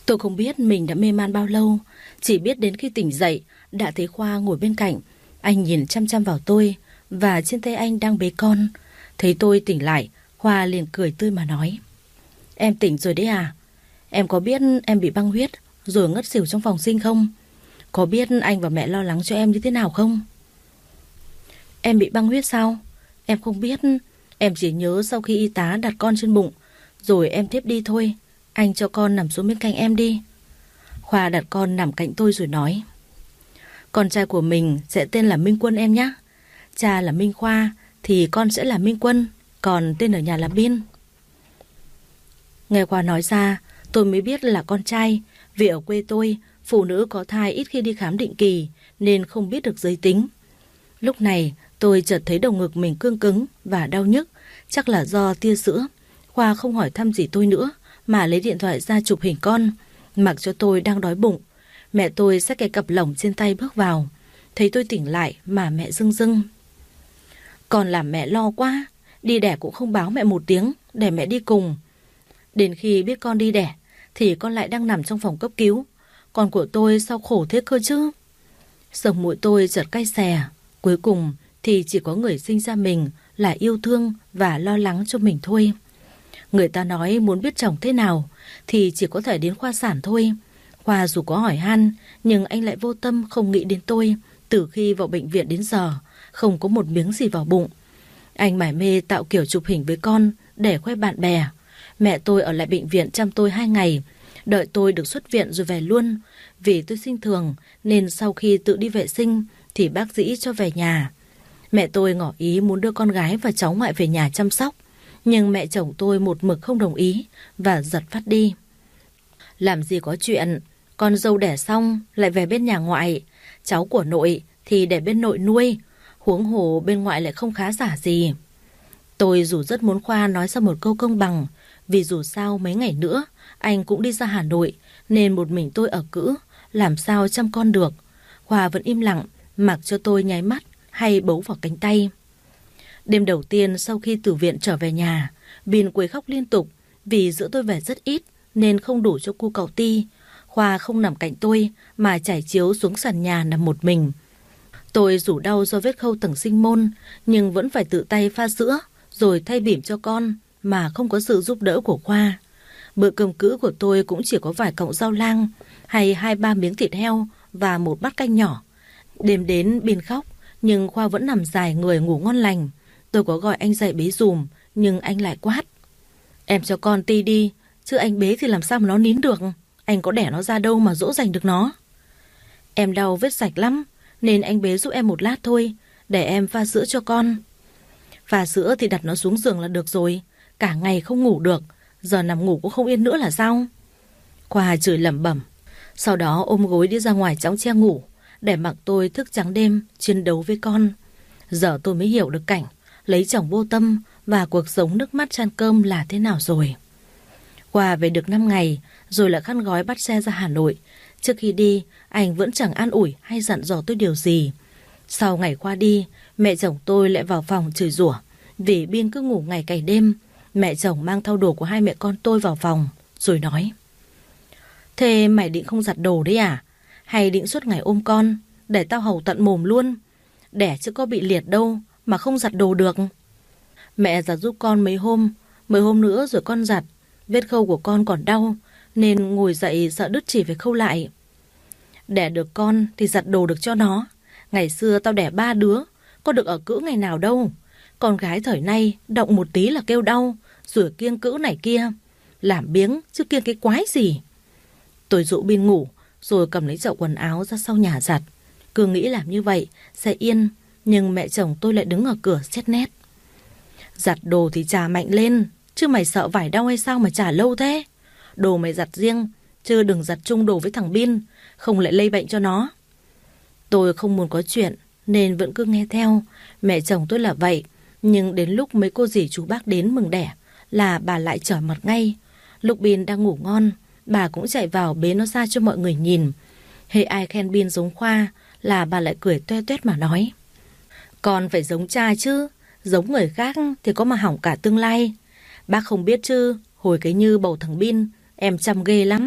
Tôi không biết mình đã mê man bao lâu, chỉ biết đến khi tỉnh dậy đã thấy Khoa ngồi bên cạnh. Anh nhìn chăm chăm vào tôi và trên tay anh đang bế con. Thấy tôi tỉnh lại, Khoa liền cười tươi mà nói: "Em tỉnh rồi đấy à? Em có biết em bị băng huyết rồi ngất xỉu trong phòng sinh không? Có biết anh và mẹ lo lắng cho em như thế nào không?" "Em bị băng huyết sao? Em không biết. Em chỉ nhớ sau khi y tá đặt con trên bụng rồi em thiếp đi thôi. Anh cho con nằm xuống bên cạnh em đi." Khoa đặt con nằm cạnh tôi rồi nói: "Con trai của mình sẽ tên là Minh Quân em nhé. Cha là Minh Khoa thì con sẽ là Minh Quân, còn tên ở nhà là Bin." Nghe Khoa nói ra, tôi mới biết là con trai, vì ở quê tôi, phụ nữ có thai ít khi đi khám định kỳ nên không biết được giới tính. Lúc này, tôi chợt thấy đầu ngực mình cương cứng và đau nhức, chắc là do tia sữa. Khoa không hỏi thăm gì tôi nữa mà lấy điện thoại ra chụp hình con, mặc cho tôi đang đói bụng. Mẹ tôi xách cái cặp lồng trên tay bước vào, thấy tôi tỉnh lại mà mẹ rưng rưng: "Con làm mẹ lo quá, đi đẻ cũng không báo mẹ một tiếng để mẹ đi cùng. Đến khi biết con đi đẻ thì con lại đang nằm trong phòng cấp cứu. Con của tôi sao khổ thế cơ chứ?" Sống mũi tôi chợt cay xè. Cuối cùng thì chỉ có người sinh ra mình là yêu thương và lo lắng cho mình thôi. Người ta nói muốn biết chồng thế nào thì chỉ có thể đến khoa sản thôi. Khoa dù có hỏi han nhưng anh lại vô tâm không nghĩ đến tôi. Từ khi vào bệnh viện đến giờ không có một miếng gì vào bụng. Anh mải mê tạo kiểu chụp hình với con để khoe bạn bè. Mẹ tôi ở lại bệnh viện chăm tôi 2 ngày, đợi tôi được xuất viện rồi về luôn. Vì tôi sinh thường nên sau khi tự đi vệ sinh thì bác sĩ cho về nhà. Mẹ tôi ngỏ ý muốn đưa con gái và cháu ngoại về nhà chăm sóc, nhưng mẹ chồng tôi một mực không đồng ý và giật phát đi. Làm gì có chuyện con dâu đẻ xong lại về bên nhà ngoại, cháu của nội thì để bên nội nuôi, huống hồ bên ngoại lại không khá giả gì. Tôi dù rất muốn Khoa nói ra một câu công bằng, vì dù sao mấy ngày nữa anh cũng đi ra Hà Nội nên một mình tôi ở cữ, làm sao chăm con được. Khoa vẫn im lặng, mặc cho tôi nháy mắt hay bấu vào cánh tay. Đêm đầu tiên sau khi từ viện trở về nhà, Bin quấy khóc liên tục vì giữa tôi về rất ít nên không đủ cho cu cậu Ti. Khoa không nằm cạnh tôi mà trải chiếu xuống sàn nhà nằm một mình. Tôi rủ đau do vết khâu tầng sinh môn nhưng vẫn phải tự tay pha sữa rồi thay bỉm cho con mà không có sự giúp đỡ của Khoa. Bữa cơm cữ của tôi cũng chỉ có vài cọng rau lang hay 2-3 miếng thịt heo và một bát canh nhỏ. Đêm đến Bin khóc nhưng Khoa vẫn nằm dài người ngủ ngon lành. Tôi có gọi anh dậy bế dùm nhưng anh lại quát: "Em cho con Ti đi, chứ anh bế thì làm sao mà nó nín được. Anh có đẻ nó ra đâu mà dỗ dành được nó." "Em đau vết sạch lắm nên anh bế giúp em một lát thôi, để em pha sữa cho con." "Pha sữa thì đặt nó xuống giường là được rồi, cả ngày không ngủ được, giờ nằm ngủ cũng không yên nữa là sao?" Khoa chửi lẩm bẩm, sau đó ôm gối đi ra ngoài chõng che ngủ, để mặc tôi thức trắng đêm chiến đấu với con. Giờ tôi mới hiểu được cảnh lấy chồng vô tâm và cuộc sống nước mắt chan cơm là thế nào rồi. Khoa về được 5 ngày rồi lại khăn gói bắt xe ra Hà Nội. Trước khi đi, anh vẫn chẳng an ủi hay dặn dò tôi điều gì. Sau ngày Khoa đi, mẹ chồng tôi lại vào phòng chửi rủa vì Bin cứ ngủ ngày cày đêm. Mẹ chồng mang thau đồ của hai mẹ con tôi vào phòng rồi nói: "Thế mày định không giặt đồ đấy à? Hay định suốt ngày ôm con, để tao hầu tận mồm luôn? Đẻ chứ có bị liệt đâu mà không giặt đồ được." Mẹ giặt giúp con mấy hôm nữa rồi con giặt. Vết khâu của con còn đau nên ngồi dậy sợ đứt chỉ phải khâu lại. "Đẻ được con thì giặt đồ được cho nó. Ngày xưa tao đẻ 3 đứa, có được ở cữ ngày nào đâu. Con gái thời nay động một tí là kêu đau, rồi kiêng cữ này kia. Làm biếng chứ kiêng cái quái gì." Tôi dụ Bin ngủ rồi cầm lấy chậu quần áo ra sau nhà giặt. Cứ nghĩ làm như vậy sẽ yên, nhưng mẹ chồng tôi lại đứng ở cửa xét nét: "Giặt đồ thì chà mạnh lên, chứ mày sợ vải đau hay sao mà chà lâu thế? Đồ mày giặt riêng, chứ đừng giặt chung đồ với thằng Bin, không lại lây bệnh cho nó." Tôi không muốn có chuyện nên vẫn cứ nghe theo. Mẹ chồng tôi là vậy, nhưng đến lúc mấy cô dì chú bác đến mừng đẻ là bà lại trở mặt ngay. Lúc Bin đang ngủ ngon, bà cũng chạy vào bế nó ra cho mọi người nhìn. Hễ ai khen Bin giống Khoa là bà lại cười toe toét mà nói: "Con phải giống cha chứ, giống người khác thì có mà hỏng cả tương lai. Bác không biết chứ, hồi cái Như bầu thằng Bin, em chăm ghê lắm.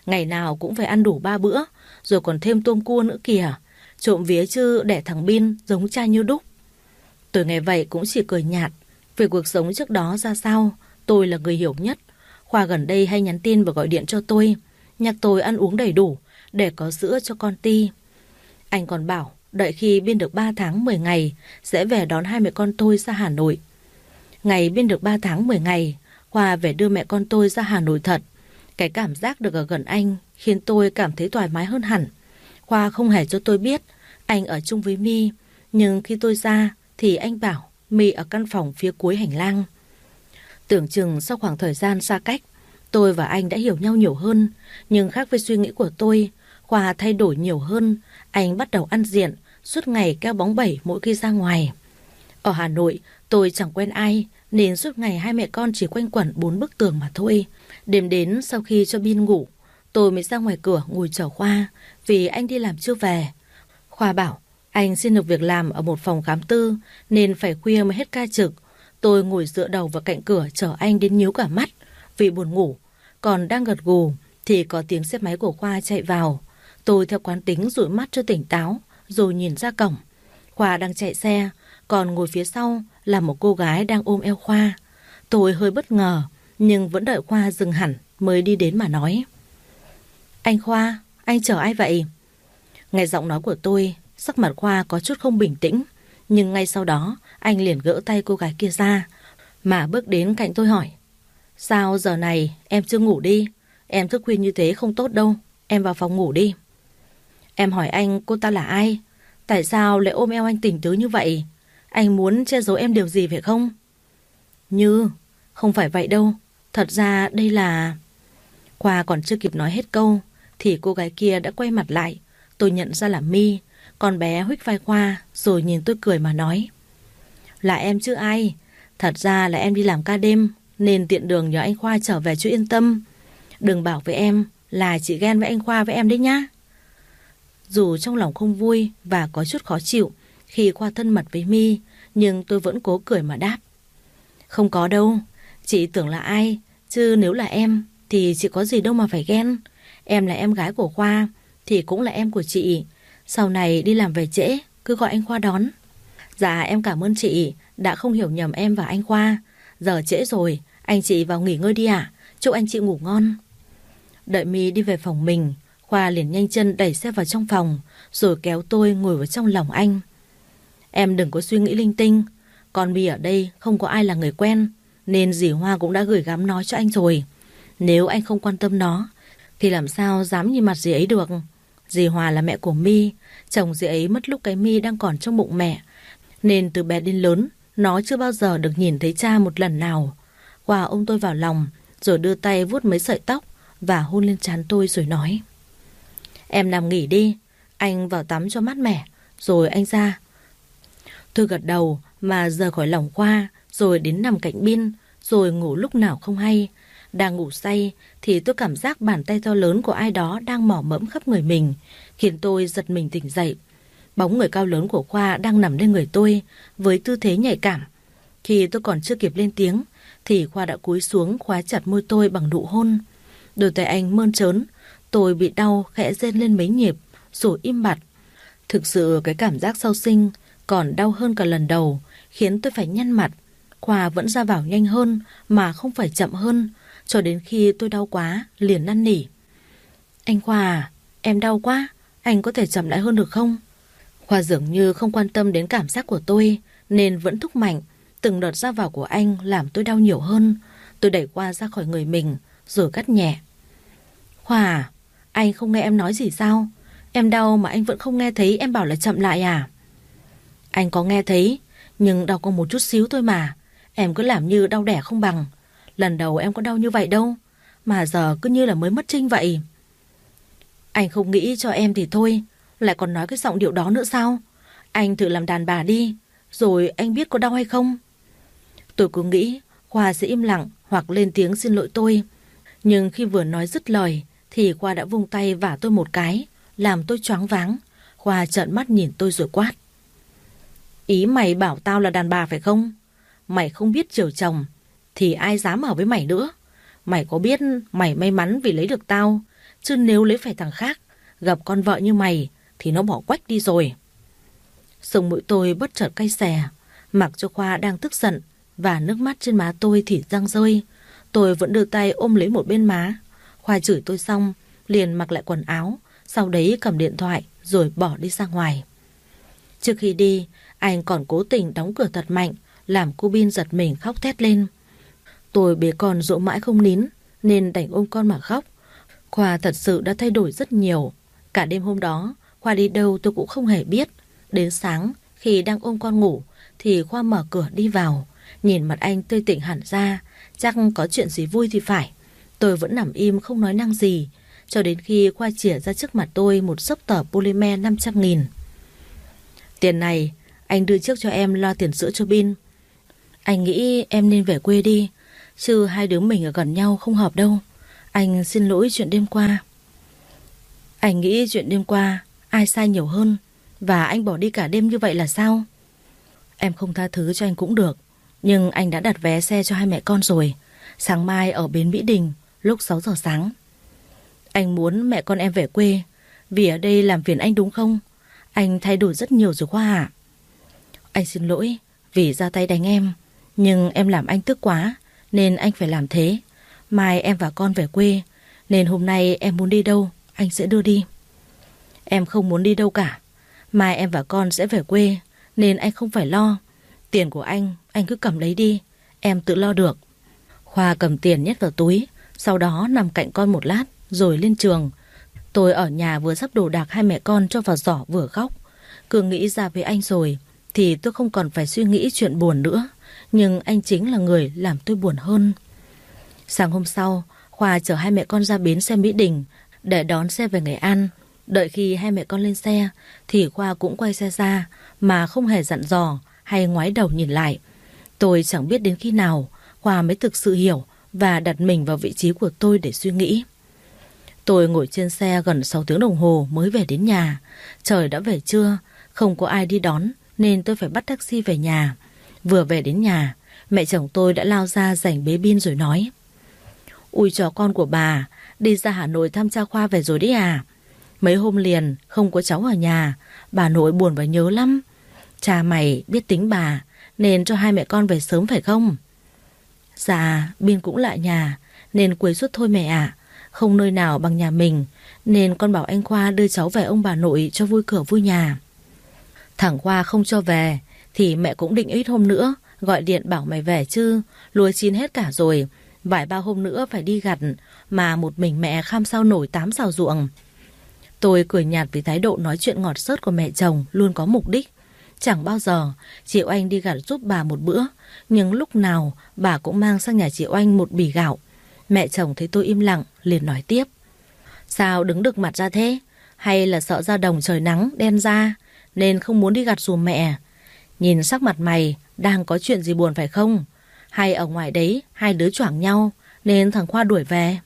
Ngày nào cũng phải ăn đủ 3 bữa, rồi còn thêm tôm cua nữa kìa. Trộm vía chứ đẻ thằng Bin giống cha như đúc. Tôi nghe vậy cũng chỉ cười nhạt. Về cuộc sống trước đó ra sao, tôi là người hiểu nhất. Khoa gần đây hay nhắn tin và gọi điện cho tôi, nhắc tôi ăn uống đầy đủ để có sữa cho con Ti. Anh còn bảo đợi khi Bin được 3 tháng 10 ngày sẽ về đón hai mẹ con tôi ra Hà Nội. Ngày Bin được 3 tháng 10 ngày, Khoa về đưa mẹ con tôi ra Hà Nội thật. Cái cảm giác được ở gần anh khiến tôi cảm thấy thoải mái hơn hẳn. Khoa không hề cho tôi biết anh ở chung với My, nhưng khi tôi ra thì anh bảo My ở căn phòng phía cuối hành lang. Tưởng chừng sau khoảng thời gian xa cách, tôi và anh đã hiểu nhau nhiều hơn. Nhưng khác với suy nghĩ của tôi, Khoa thay đổi nhiều hơn. Anh bắt đầu ăn diện, suốt ngày keo bóng bẩy mỗi khi ra ngoài. Ở Hà Nội, tôi chẳng quen ai, nên suốt ngày hai mẹ con chỉ quanh quẩn 4 bức tường mà thôi. Đêm đến sau khi cho Bin ngủ, tôi mới ra ngoài cửa ngồi chờ Khoa, vì anh đi làm chưa về. Khoa bảo anh xin được việc làm ở một phòng khám tư, nên phải khuya mới hết ca trực. Tôi ngồi dựa đầu vào cạnh cửa chờ anh đến nhíu cả mắt vì buồn ngủ. Còn đang gật gù thì có tiếng xe máy của Khoa chạy vào. Tôi theo quán tính dụi mắt cho tỉnh táo, rồi nhìn ra cổng. Khoa đang chạy xe, còn ngồi phía sau là một cô gái đang ôm eo Khoa. Tôi hơi bất ngờ, nhưng vẫn đợi Khoa dừng hẳn mới đi đến mà nói: Anh Khoa, anh chở ai vậy? Nghe giọng nói của tôi, sắc mặt Khoa có chút không bình tĩnh. Nhưng ngay sau đó anh liền gỡ tay cô gái kia ra, mà bước đến cạnh tôi hỏi: Sao giờ này em chưa ngủ đi? Em thức khuya như thế không tốt đâu, em vào phòng ngủ đi. Em hỏi anh cô ta là ai? Tại sao lại ôm eo anh tỉnh tứ như vậy? Anh muốn che giấu em điều gì phải không? Như, không phải vậy đâu. Thật ra đây là... Khoa còn chưa kịp nói hết câu thì cô gái kia đã quay mặt lại. Tôi nhận ra là My. Con bé huých vai Khoa rồi nhìn tôi cười mà nói: Là em chứ ai. Thật ra là em đi làm ca đêm, nên tiện đường nhờ anh Khoa trở về cho yên tâm. Đừng bảo với em là chị ghen với anh Khoa với em đấy nhá. Dù trong lòng không vui và có chút khó chịu khi Khoa thân mật với My, nhưng tôi vẫn cố cười mà đáp: Không có đâu, chị tưởng là ai, chứ nếu là em thì chị có gì đâu mà phải ghen. Em là em gái của Khoa thì cũng là em của chị. Sau này đi làm về trễ cứ gọi anh Khoa đón. Dạ em cảm ơn chị đã không hiểu nhầm em và anh Khoa. Giờ trễ rồi, anh chị vào nghỉ ngơi đi ạ. Chúc anh chị ngủ ngon. Đợi My đi về phòng mình, Khoa liền nhanh chân đẩy xe vào trong phòng, rồi kéo tôi ngồi vào trong lòng anh. Em đừng có suy nghĩ linh tinh. Con My ở đây không có ai là người quen, nên dì Hoa cũng đã gửi gắm nó cho anh rồi. Nếu anh không quan tâm nó thì làm sao dám nhìn mặt dì ấy được. Dì Hòa là mẹ của My. Chồng dì ấy mất lúc cái My đang còn trong bụng mẹ, nên từ bé đến lớn nó chưa bao giờ được nhìn thấy cha một lần nào. Khoa ôm tôi vào lòng, rồi đưa tay vuốt mấy sợi tóc và hôn lên trán tôi rồi nói: Em nằm nghỉ đi, anh vào tắm cho mát mẻ, rồi anh ra. Tôi gật đầu mà rời khỏi lòng Khoa, rồi đến nằm cạnh Bin, rồi ngủ lúc nào không hay. Đang ngủ say thì tôi cảm giác bàn tay to lớn của ai đó đang mỏ mẫm khắp người mình, khiến tôi giật mình tỉnh dậy. Bóng người cao lớn của Khoa đang nằm lên người tôi với tư thế nhạy cảm. Khi tôi còn chưa kịp lên tiếng thì Khoa đã cúi xuống khóa chặt môi tôi bằng nụ hôn. Đôi tay anh mơn trớn, tôi bị đau khẽ rên lên mấy nhịp rồi im bặt. Thực sự cái cảm giác sau sinh còn đau hơn cả lần đầu, khiến tôi phải nhăn mặt. Khoa vẫn ra vào nhanh hơn mà không phải chậm hơn, cho đến khi tôi đau quá liền năn nỉ: Anh Khoa à, em đau quá, anh có thể chậm lại hơn được không? Khoa dường như không quan tâm đến cảm giác của tôi, nên vẫn thúc mạnh. Từng đợt ra vào của anh làm tôi đau nhiều hơn. Tôi đẩy Khoa ra khỏi người mình rồi gắt nhẹ: Khoa à, anh không nghe em nói gì sao? Em đau mà anh vẫn không nghe thấy em bảo là chậm lại à? Anh có nghe thấy, nhưng đau có một chút xíu thôi mà. Em cứ làm như đau đẻ không bằng. Lần đầu em có đau như vậy đâu, mà giờ cứ như là mới mất trinh vậy. Anh không nghĩ cho em thì thôi, lại còn nói cái giọng điệu đó nữa sao? Anh thử làm đàn bà đi, rồi anh biết có đau hay không. Tôi cứ nghĩ Khoa sẽ im lặng hoặc lên tiếng xin lỗi tôi. Nhưng khi vừa nói dứt lời thì Khoa đã vung tay vả tôi một cái, làm tôi choáng váng. Khoa trợn mắt nhìn tôi rồi quát: Ý mày bảo tao là đàn bà phải không? Mày không biết chiều chồng thì ai dám ở với mày nữa. Mày có biết mày may mắn vì lấy được tao, chứ nếu lấy phải thằng khác, gặp con vợ như mày thì nó bỏ quách đi rồi. Sống mũi tôi bất chợt cay xè, mặc cho Khoa đang tức giận và nước mắt trên má tôi thì răng rơi. Tôi vẫn đưa tay ôm lấy một bên má. Khoa chửi tôi xong liền mặc lại quần áo, sau đấy cầm điện thoại rồi bỏ đi ra ngoài. Trước khi đi, anh còn cố tình đóng cửa thật mạnh, làm cô Bin giật mình khóc thét lên. Tôi bế con dỗ mãi không nín nên đành ôm con mà khóc. Khoa thật sự đã thay đổi rất nhiều. Cả đêm hôm đó, Khoa đi đâu tôi cũng không hề biết. Đến sáng, khi đang ôm con ngủ thì Khoa mở cửa đi vào. Nhìn mặt anh tươi tỉnh hẳn ra, chắc có chuyện gì vui thì phải. Tôi vẫn nằm im không nói năng gì, cho đến khi Khoa chìa ra trước mặt tôi một xấp tờ polymer 500.000. Tiền này anh đưa trước cho em lo tiền sữa cho Bin. Anh nghĩ em nên về quê đi, chứ hai đứa mình ở gần nhau không hợp đâu. Anh xin lỗi chuyện đêm qua. Anh nghĩ chuyện đêm qua ai sai nhiều hơn, và anh bỏ đi cả đêm như vậy là sao? Em không tha thứ cho anh cũng được, nhưng anh đã đặt vé xe cho hai mẹ con rồi. Sáng mai ở bến Mỹ Đình lúc 6 giờ sáng. Anh muốn mẹ con em về quê vì ở đây làm phiền anh đúng không? Anh thay đổi rất nhiều rồi Khoa à. Anh xin lỗi vì ra tay đánh em, nhưng em làm anh tức quá nên anh phải làm thế. Mai em và con về quê, nên hôm nay em muốn đi đâu anh sẽ đưa đi. Em không muốn đi đâu cả. Mai em và con sẽ về quê, nên anh không phải lo. Tiền của anh cứ cầm lấy đi, em tự lo được. Khoa cầm tiền nhét vào túi, sau đó nằm cạnh con một lát rồi lên trường. Tôi ở nhà vừa sắp đồ đạc hai mẹ con cho vào giỏ vừa khóc. Cứ nghĩ ra với anh rồi thì tôi không còn phải suy nghĩ chuyện buồn nữa, nhưng anh chính là người làm tôi buồn hơn. Sáng hôm sau, Khoa chở hai mẹ con ra bến xe Mỹ Đình để đón xe về Nghệ An. Đợi khi hai mẹ con lên xe thì Khoa cũng quay xe ra mà không hề dặn dò hay ngoái đầu nhìn lại. Tôi chẳng biết đến khi nào Khoa mới thực sự hiểu và đặt mình vào vị trí của tôi để suy nghĩ. Tôi ngồi trên xe gần 6 tiếng đồng hồ mới về đến nhà. Trời đã về trưa, không có ai đi đón nên tôi phải bắt taxi về nhà. Vừa về đến nhà, mẹ chồng tôi đã lao ra giành bế Bin rồi nói: Ui chó con của bà, đi ra Hà Nội thăm cha Khoa về rồi đấy à? Mấy hôm liền không có cháu ở nhà, bà nội buồn và nhớ lắm. Cha mày biết tính bà nên cho hai mẹ con về sớm phải không? Dạ, Bin cũng lại nhà nên quấy suốt thôi mẹ ạ. Không nơi nào bằng nhà mình, nên con bảo anh Khoa đưa cháu về ông bà nội cho vui cửa vui nhà. Thằng Khoa không cho về thì mẹ cũng định ít hôm nữa gọi điện bảo mày về chứ. Lúa chín hết cả rồi, vài ba hôm nữa phải đi gặt, mà một mình mẹ kham sao nổi 8 sào ruộng. Tôi cười nhạt vì thái độ nói chuyện ngọt xớt của mẹ chồng luôn có mục đích. Chẳng bao giờ chị Oanh đi gặt giúp bà một bữa, nhưng lúc nào bà cũng mang sang nhà chị Oanh một bì gạo. Mẹ chồng thấy tôi im lặng liền nói tiếp: Sao đứng đực mặt ra thế? Hay là sợ ra đồng trời nắng đen ra nên không muốn đi gặt giùm mẹ? Nhìn sắc mặt mày đang có chuyện gì buồn phải không? Hay ở ngoài đấy hai đứa choảng nhau nên thằng Khoa đuổi về?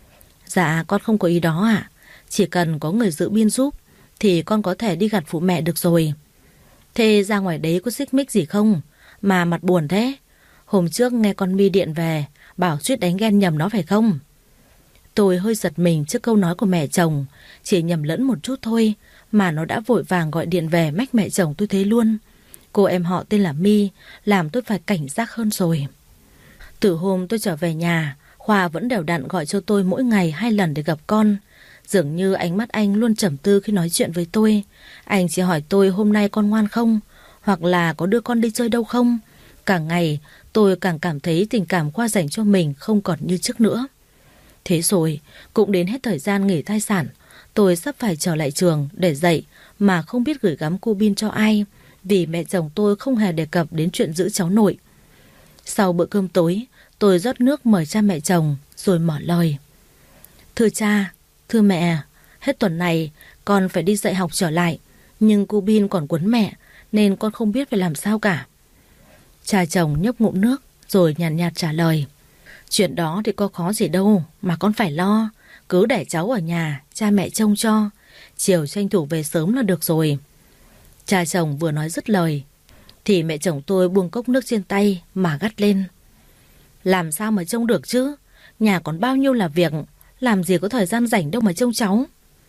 Dạ con không có ý đó ạ. Chỉ cần có người giữ Bin giúp thì con có thể đi gặt phụ mẹ được rồi. Thế ra ngoài đấy có xích mích gì không mà mặt buồn thế? Hôm trước nghe con My điện về bảo suýt đánh ghen nhầm nó phải không? Tôi hơi giật mình trước câu nói của mẹ chồng. Chỉ nhầm lẫn một chút thôi mà nó đã vội vàng gọi điện về mách mẹ chồng tôi thế luôn. Cô em họ tên là My làm tôi phải cảnh giác hơn rồi. Từ hôm tôi trở về nhà, Khoa vẫn đều đặn gọi cho tôi mỗi ngày 2 lần để gặp con. Dường như ánh mắt anh luôn trầm tư khi nói chuyện với tôi. Anh chỉ hỏi tôi hôm nay con ngoan không, hoặc là có đưa con đi chơi đâu không. Càng ngày tôi càng cảm thấy tình cảm Khoa dành cho mình không còn như trước nữa. Thế rồi cũng đến hết thời gian nghỉ thai sản. Tôi sắp phải trở lại trường để dạy mà không biết gửi gắm cô Bin cho ai, vì mẹ chồng tôi không hề đề cập đến chuyện giữ cháu nội. Sau bữa cơm tối, tôi rót nước mời cha mẹ chồng rồi mở lời: Thưa cha, thưa mẹ, hết tuần này con phải đi dạy học trở lại, nhưng cô Bin còn quấn mẹ nên con không biết phải làm sao cả. Cha chồng nhấp ngụm nước rồi nhàn nhạt trả lời: Chuyện đó thì có khó gì đâu mà con phải lo. Cứ để cháu ở nhà, cha mẹ trông cho. Chiều tranh thủ về sớm là được rồi. Cha chồng vừa nói dứt lời thì mẹ chồng tôi buông cốc nước trên tay mà gắt lên: Làm sao mà trông được chứ? Nhà còn bao nhiêu là việc, làm gì có thời gian rảnh đâu mà trông cháu.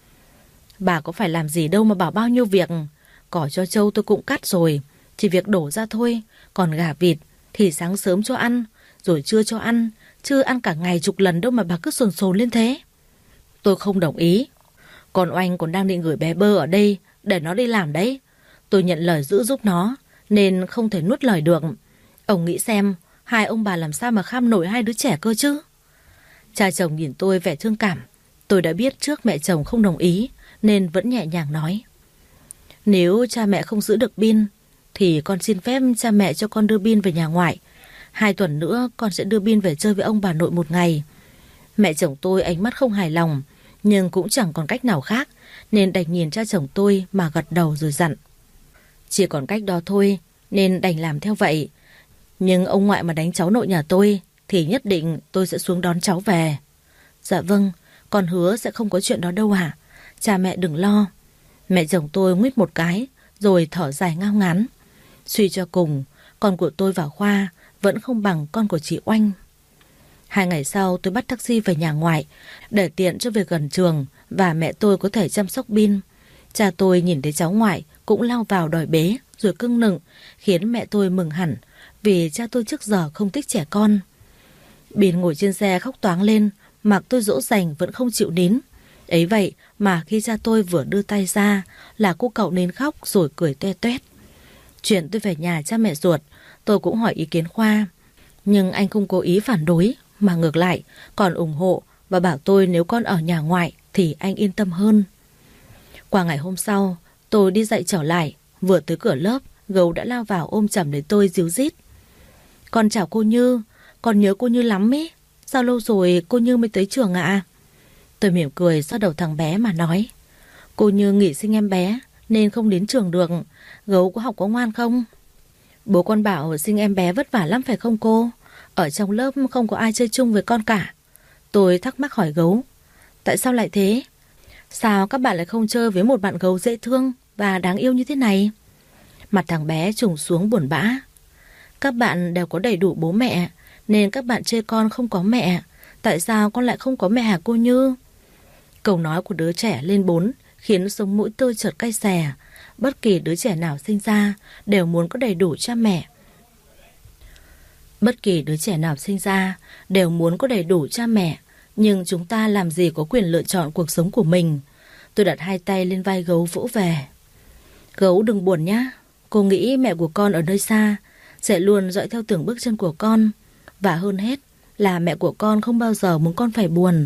Bà có phải làm gì đâu mà bảo bao nhiêu việc. Cỏ cho trâu tôi cũng cắt rồi, chỉ việc đổ ra thôi. Còn gà vịt thì sáng sớm cho ăn, rồi trưa cho ăn, chứ ăn cả ngày chục lần đâu mà bà cứ sồn sồn lên thế. Tôi không đồng ý. Còn Oanh còn đang định gửi bé Bơ ở đây để nó đi làm đấy. Tôi nhận lời giữ giúp nó, nên không thể nuốt lời được. Ông nghĩ xem, hai ông bà làm sao mà kham nổi hai đứa trẻ cơ chứ. Cha chồng nhìn tôi vẻ thương cảm. Tôi đã biết trước mẹ chồng không đồng ý, nên vẫn nhẹ nhàng nói: Nếu cha mẹ không giữ được Bin, thì con xin phép cha mẹ cho con đưa Bin về nhà ngoại. 2 tuần nữa con sẽ đưa Bin về chơi với ông bà nội một ngày. Mẹ chồng tôi ánh mắt không hài lòng, nhưng cũng chẳng còn cách nào khác, nên đành nhìn cha chồng tôi mà gật đầu rồi dặn: Chỉ còn cách đó thôi, nên đành làm theo vậy. Nhưng ông ngoại mà đánh cháu nội nhà tôi, thì nhất định tôi sẽ xuống đón cháu về. Dạ vâng, con hứa sẽ không có chuyện đó đâu ạ. Cha mẹ đừng lo. Mẹ chồng tôi nguýt một cái, rồi thở dài ngao ngán. Suy cho cùng, con của tôi vào khoa vẫn không bằng con của chị Oanh. 2 ngày sau tôi bắt taxi về nhà ngoại, để tiện cho việc gần trường và mẹ tôi có thể chăm sóc Bin. Cha tôi nhìn thấy cháu ngoại cũng lao vào đòi bế rồi cưng nựng, khiến mẹ tôi mừng hẳn, vì cha tôi trước giờ không thích trẻ con. Bin ngồi trên xe khóc toáng lên, mặc tôi dỗ dành vẫn không chịu nín. Ấy vậy mà khi cha tôi vừa đưa tay ra là cô cậu nín khóc rồi cười toe toét. Chuyện tôi về nhà cha mẹ ruột, tôi cũng hỏi ý kiến Khoa, nhưng anh không cố ý phản đối, mà ngược lại còn ủng hộ và bảo tôi nếu con ở nhà ngoại thì anh yên tâm hơn. Qua ngày hôm sau, tôi đi dạy trở lại, vừa tới cửa lớp, Gấu đã lao vào ôm chầm lấy tôi ríu rít: Con chào cô Như, con nhớ cô Như lắm ý. Sao lâu rồi cô Như mới tới trường ạ? Tôi mỉm cười xoa đầu thằng bé mà nói: Cô Như nghỉ sinh em bé nên không đến trường được. Gấu có học có ngoan không? Bố con bảo sinh em bé vất vả lắm phải không cô? Ở trong lớp không có ai chơi chung với con cả. Tôi thắc mắc hỏi Gấu: Tại sao lại thế? Sao các bạn lại không chơi với một bạn gấu dễ thương và đáng yêu như thế này? Mặt thằng bé trùng xuống buồn bã: Các bạn đều có đầy đủ bố mẹ, nên các bạn chê con không có mẹ. Tại sao con lại không có mẹ hả cô Như? Câu nói của đứa trẻ lên 4 khiến sống mũi tôi chợt cay xè. Bất kỳ đứa trẻ nào sinh ra đều muốn có đầy đủ cha mẹ. Bất kỳ đứa trẻ nào sinh ra đều muốn có đầy đủ cha mẹ, nhưng chúng ta làm gì có quyền lựa chọn cuộc sống của mình. Tôi đặt 2 tay lên vai Gấu vỗ về: Gấu đừng buồn nhá. Cô nghĩ mẹ của con ở nơi xa sẽ luôn dõi theo từng bước chân của con. Và hơn hết là mẹ của con không bao giờ muốn con phải buồn.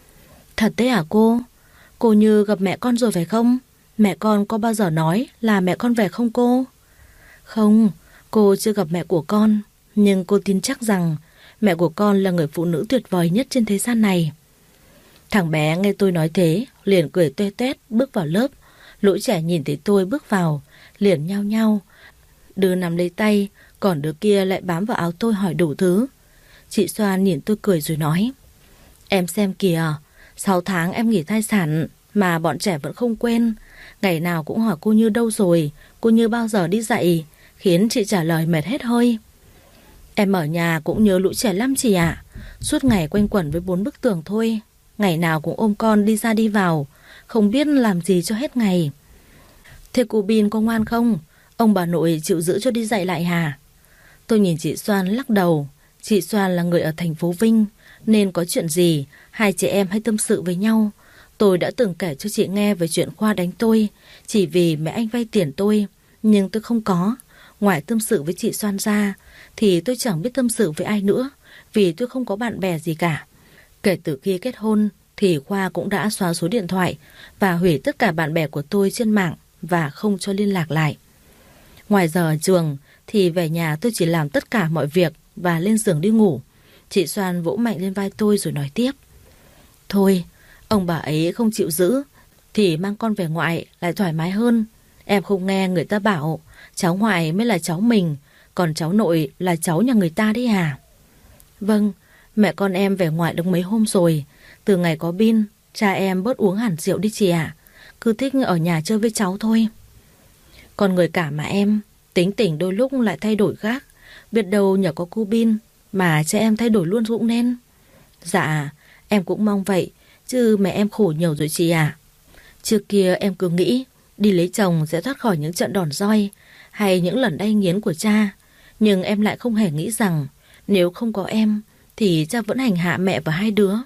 Thật thế hả cô? Cô Như gặp mẹ con rồi phải không? Mẹ con có bao giờ nói là mẹ con về không cô? Không, cô chưa gặp mẹ của con, nhưng cô tin chắc rằng mẹ của con là người phụ nữ tuyệt vời nhất trên thế gian này. Thằng bé nghe tôi nói thế liền cười toe toét bước vào lớp. Lũ trẻ nhìn thấy tôi bước vào liền nhao nhao, đứa nắm lấy tay, còn đứa kia lại bám vào áo tôi hỏi đủ thứ. Chị Xoan nhìn tôi cười rồi nói: Em xem kìa, 6 tháng em nghỉ thai sản mà bọn trẻ vẫn không quên. Ngày nào cũng hỏi cô Như đâu rồi, cô Như bao giờ đi dạy, khiến chị trả lời mệt hết hơi. Em ở nhà cũng nhớ lũ trẻ lắm chị ạ. Suốt ngày quanh quẩn với 4 bức tường thôi. Ngày nào cũng ôm con đi ra đi vào, không biết làm gì cho hết ngày. Thế cô Bin có ngoan không? Ông bà nội chịu giữ cho đi dạy lại hả? Tôi nhìn chị Xoan lắc đầu. Chị Xoan là người ở thành phố Vinh, nên có chuyện gì hai chị em hay tâm sự với nhau. Tôi đã từng kể cho chị nghe về chuyện Khoa đánh tôi chỉ vì mẹ anh vay tiền tôi, nhưng tôi không có. Ngoài tâm sự với chị Xoan ra thì tôi chẳng biết tâm sự với ai nữa, vì tôi không có bạn bè gì cả. Kể từ khi kết hôn thì Khoa cũng đã xóa số điện thoại và hủy tất cả bạn bè của tôi trên mạng và không cho liên lạc lại. Ngoài giờ ở trường thì về nhà tôi chỉ làm tất cả mọi việc và lên giường đi ngủ. Chị Xoan vỗ mạnh lên vai tôi rồi nói tiếp: Thôi, ông bà ấy không chịu giữ thì mang con về ngoại lại thoải mái hơn. Em không nghe người ta bảo cháu ngoại mới là cháu mình, còn cháu nội là cháu nhà người ta đấy à? Vâng, mẹ con em về ngoại được mấy hôm rồi. Từ ngày có Bin, cha em bớt uống hẳn rượu đi chị ạ. Cứ thích ở nhà chơi với cháu thôi. Con người cả mà em, tính tình đôi lúc lại thay đổi khác. Biết đâu nhờ có cô Bin mà cha em thay đổi luôn cũng nên. Dạ, em cũng mong vậy, chứ mẹ em khổ nhiều rồi chị à. Trước kia em cứ nghĩ đi lấy chồng sẽ thoát khỏi những trận đòn roi hay những lần đay nghiến của cha. Nhưng em lại không hề nghĩ rằng nếu không có em thì cha vẫn hành hạ mẹ và hai đứa.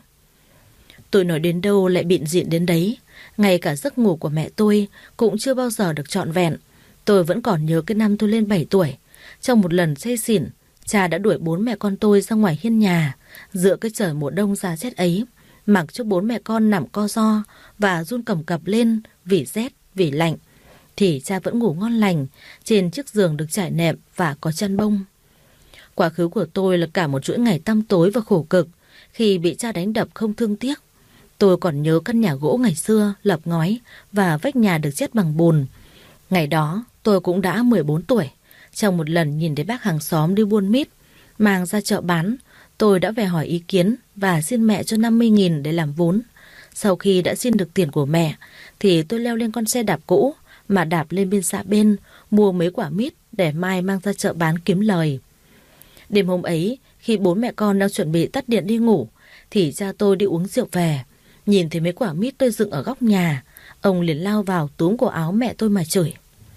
Tôi nói đến đâu lại bịn dịn đến đấy. Ngay cả giấc ngủ của mẹ tôi cũng chưa bao giờ được trọn vẹn. Tôi vẫn còn nhớ cái năm tôi lên 7 tuổi. Trong một lần say xỉn, cha đã đuổi 4 mẹ con tôi ra ngoài hiên nhà, giữa cái trời mùa đông giá rét ấy, mặc cho 4 mẹ con nằm co ro và run cầm cập lên vì rét, vì lạnh. Thì cha vẫn ngủ ngon lành trên chiếc giường được trải nệm và có chăn bông. Quá khứ của tôi là cả một chuỗi ngày tăm tối và khổ cực khi bị cha đánh đập không thương tiếc. Tôi còn nhớ căn nhà gỗ ngày xưa lợp ngói và vách nhà được chét bằng bùn. Ngày đó tôi cũng đã 14 tuổi. Trong một lần nhìn thấy bác hàng xóm đi buôn mít mang ra chợ bán, tôi đã về hỏi ý kiến và xin mẹ cho 50.000 để làm vốn. Sau khi đã xin được tiền của mẹ thì tôi leo lên con xe đạp cũ mà đạp lên bên xã bên mua mấy quả mít để mai mang ra chợ bán kiếm lời. Đêm hôm ấy, khi 4 mẹ con đang chuẩn bị tắt điện đi ngủ thì cha tôi đi uống rượu về. Nhìn thấy mấy quả mít tôi dựng ở góc nhà, ông liền lao vào túm cổ áo mẹ tôi mà chửi.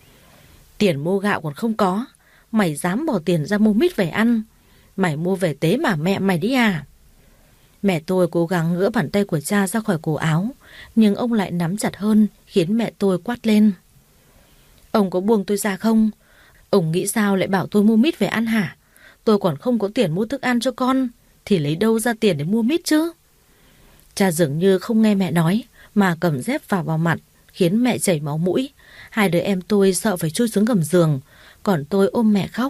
Tiền mua gạo còn không có, mày dám bỏ tiền ra mua mít về ăn. Mày mua về tế mà mẹ mày đi à? Mẹ tôi cố gắng gỡ bàn tay của cha ra khỏi cổ áo, nhưng ông lại nắm chặt hơn khiến mẹ tôi quát lên. Ông có buông tôi ra không? Ông nghĩ sao lại bảo tôi mua mít về ăn hả? Tôi còn không có tiền mua thức ăn cho con, thì lấy đâu ra tiền để mua mít chứ? Cha dường như không nghe mẹ nói mà cầm dép vào mặt, khiến mẹ chảy máu mũi. Hai đứa em tôi sợ phải chui xuống gầm giường, còn tôi ôm mẹ khóc.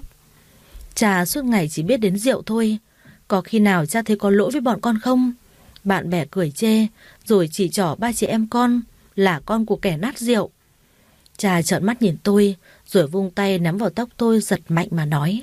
Cha suốt ngày chỉ biết đến rượu thôi. Có khi nào cha thấy có lỗi với bọn con không? Bạn bè cười chê, rồi chỉ trỏ ba chị em con là con của kẻ nát rượu. Cha trợn mắt nhìn tôi, rồi vung tay nắm vào tóc tôi giật mạnh mà nói.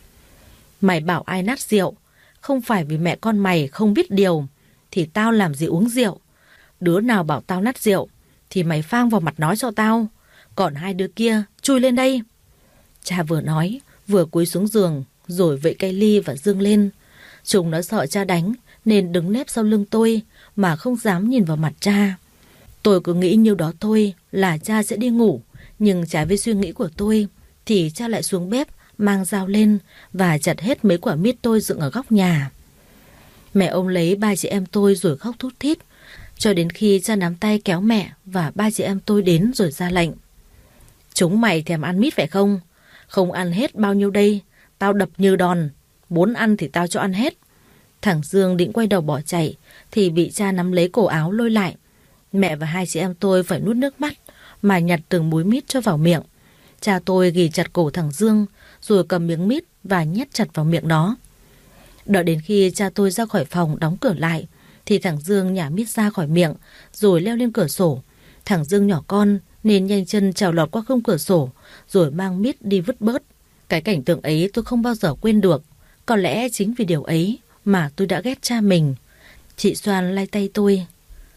Mày bảo ai nát rượu? Không phải vì mẹ con mày không biết điều thì tao làm gì uống rượu. Đứa nào bảo tao nát rượu thì mày phang vào mặt nói cho tao. Còn hai đứa kia chui lên đây. Cha vừa nói vừa cúi xuống giường, rồi vẫy cây ly và dương lên. Chúng nó sợ cha đánh nên đứng nép sau lưng tôi mà không dám nhìn vào mặt cha. Tôi cứ nghĩ nhiêu đó thôi là cha sẽ đi ngủ, nhưng trái với suy nghĩ của tôi thì cha lại xuống bếp mang dao lên và chặt hết mấy quả mít tôi dựng ở góc nhà. Mẹ ông lấy ba chị em tôi rồi khóc thút thít, cho đến khi cha nắm tay kéo mẹ và ba chị em tôi đến rồi ra lệnh. Chúng mày thèm ăn mít phải không? Không ăn hết bao nhiêu đây, tao đập như đòn. Muốn ăn thì tao cho ăn hết. Thằng Dương định quay đầu bỏ chạy thì bị cha nắm lấy cổ áo lôi lại. Mẹ và hai chị em tôi phải nuốt nước mắt mà nhặt từng múi mít cho vào miệng. Cha tôi ghì chặt cổ thằng Dương rồi cầm miếng mít và nhét chặt vào miệng nó. Đợi đến khi cha tôi ra khỏi phòng đóng cửa lại thì thằng Dương nhả mít ra khỏi miệng rồi leo lên cửa sổ. Thằng Dương nhỏ con nên nhanh chân trèo lọt qua khung cửa sổ rồi mang mít đi vứt bớt. Cái cảnh tượng ấy tôi không bao giờ quên được. Có lẽ chính vì điều ấy mà tôi đã ghét cha mình. Chị Soan lay tay tôi.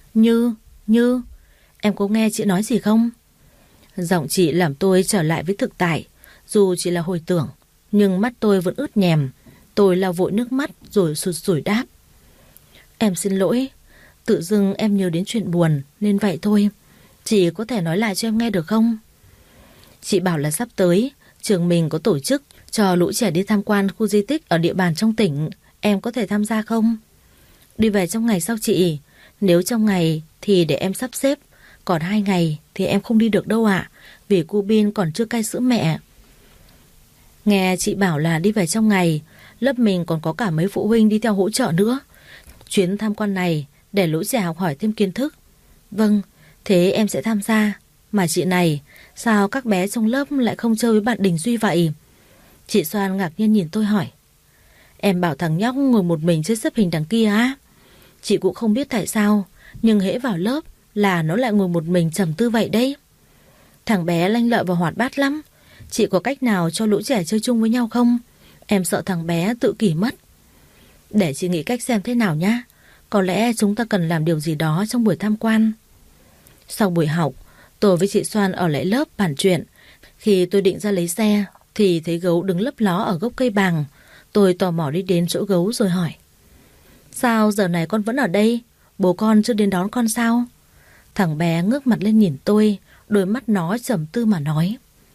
Như, em có nghe chị nói gì không? Giọng chị làm tôi trở lại với thực tại. Dù chỉ là hồi tưởng, nhưng mắt tôi vẫn ướt nhèm. Tôi lau vội nước mắt rồi sụt sùi đáp. Em xin lỗi, tự dưng em nhớ đến chuyện buồn nên vậy thôi. Chị có thể nói lại cho em nghe được không? Chị bảo là sắp tới trường mình có tổ chức cho lũ trẻ đi tham quan khu di tích ở địa bàn trong tỉnh. Em có thể tham gia không? Đi về trong ngày sao chị? Nếu trong ngày thì để em sắp xếp. Còn 2 ngày thì em không đi được đâu ạ. Vì cô Bin còn chưa cai sữa mẹ. Nghe chị bảo là đi về trong ngày, lớp mình còn có cả mấy phụ huynh đi theo hỗ trợ nữa. Chuyến tham quan này để lũ trẻ học hỏi thêm kiến thức. Vâng, thế em sẽ tham gia. Mà chị này, sao các bé trong lớp lại không chơi với bạn Đình Duy vậy? Chị Soan ngạc nhiên nhìn tôi hỏi. Em bảo thằng nhóc ngồi một mình chơi xếp hình đằng kia á? Chị cũng không biết tại sao, nhưng hễ vào lớp là nó lại ngồi một mình trầm tư vậy đấy. Thằng bé lanh lợi và hoạt bát lắm. Chị có cách nào cho lũ trẻ chơi chung với nhau không? Em sợ thằng bé tự kỷ mất. Để chị nghĩ cách xem thế nào nhá. Có lẽ chúng ta cần làm điều gì đó trong buổi tham quan. Sau buổi học, tôi với chị Soan ở lại lớp bàn chuyện. Khi tôi định ra lấy xe thì thấy gấu đứng lấp ló ở gốc cây bàng. Tôi tò mò đi đến chỗ gấu rồi hỏi. Sao giờ này con vẫn ở đây? bố con chưa đến đón con sao? Thằng bé ngước mặt lên nhìn tôi, đôi mắt nó trầm tư mà nói.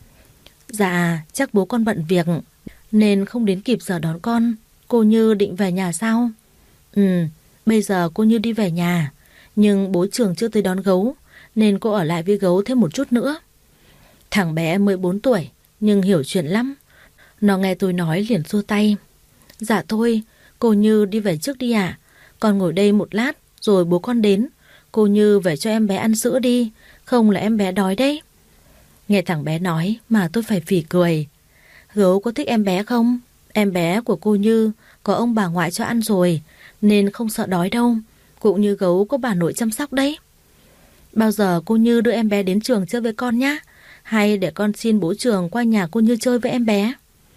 Dạ, chắc bố con bận việc nên không đến kịp giờ đón con. Cô Như định về nhà sao? Bây giờ cô Như đi về nhà, nhưng bố Trường chưa tới đón gấu, nên cô ở lại với gấu thêm một chút nữa. Thằng bé mới 4 tuổi, nhưng hiểu chuyện lắm. Nó nghe tôi nói liền xua tay. Dạ thôi, cô Như đi về trước đi ạ. Con ngồi đây một lát, rồi bố con đến. Cô Như về cho em bé ăn sữa đi, không là em bé đói đấy. Nghe thằng bé nói mà tôi phải phì cười. Gấu có thích em bé không? Em bé của cô Như có ông bà ngoại cho ăn rồi, nên không sợ đói đâu. Cũng như gấu có bà nội chăm sóc đấy. Bao giờ cô Như đưa em bé đến trường chơi với con nhá? Hay để con xin bố Trường qua nhà cô Như chơi với em bé?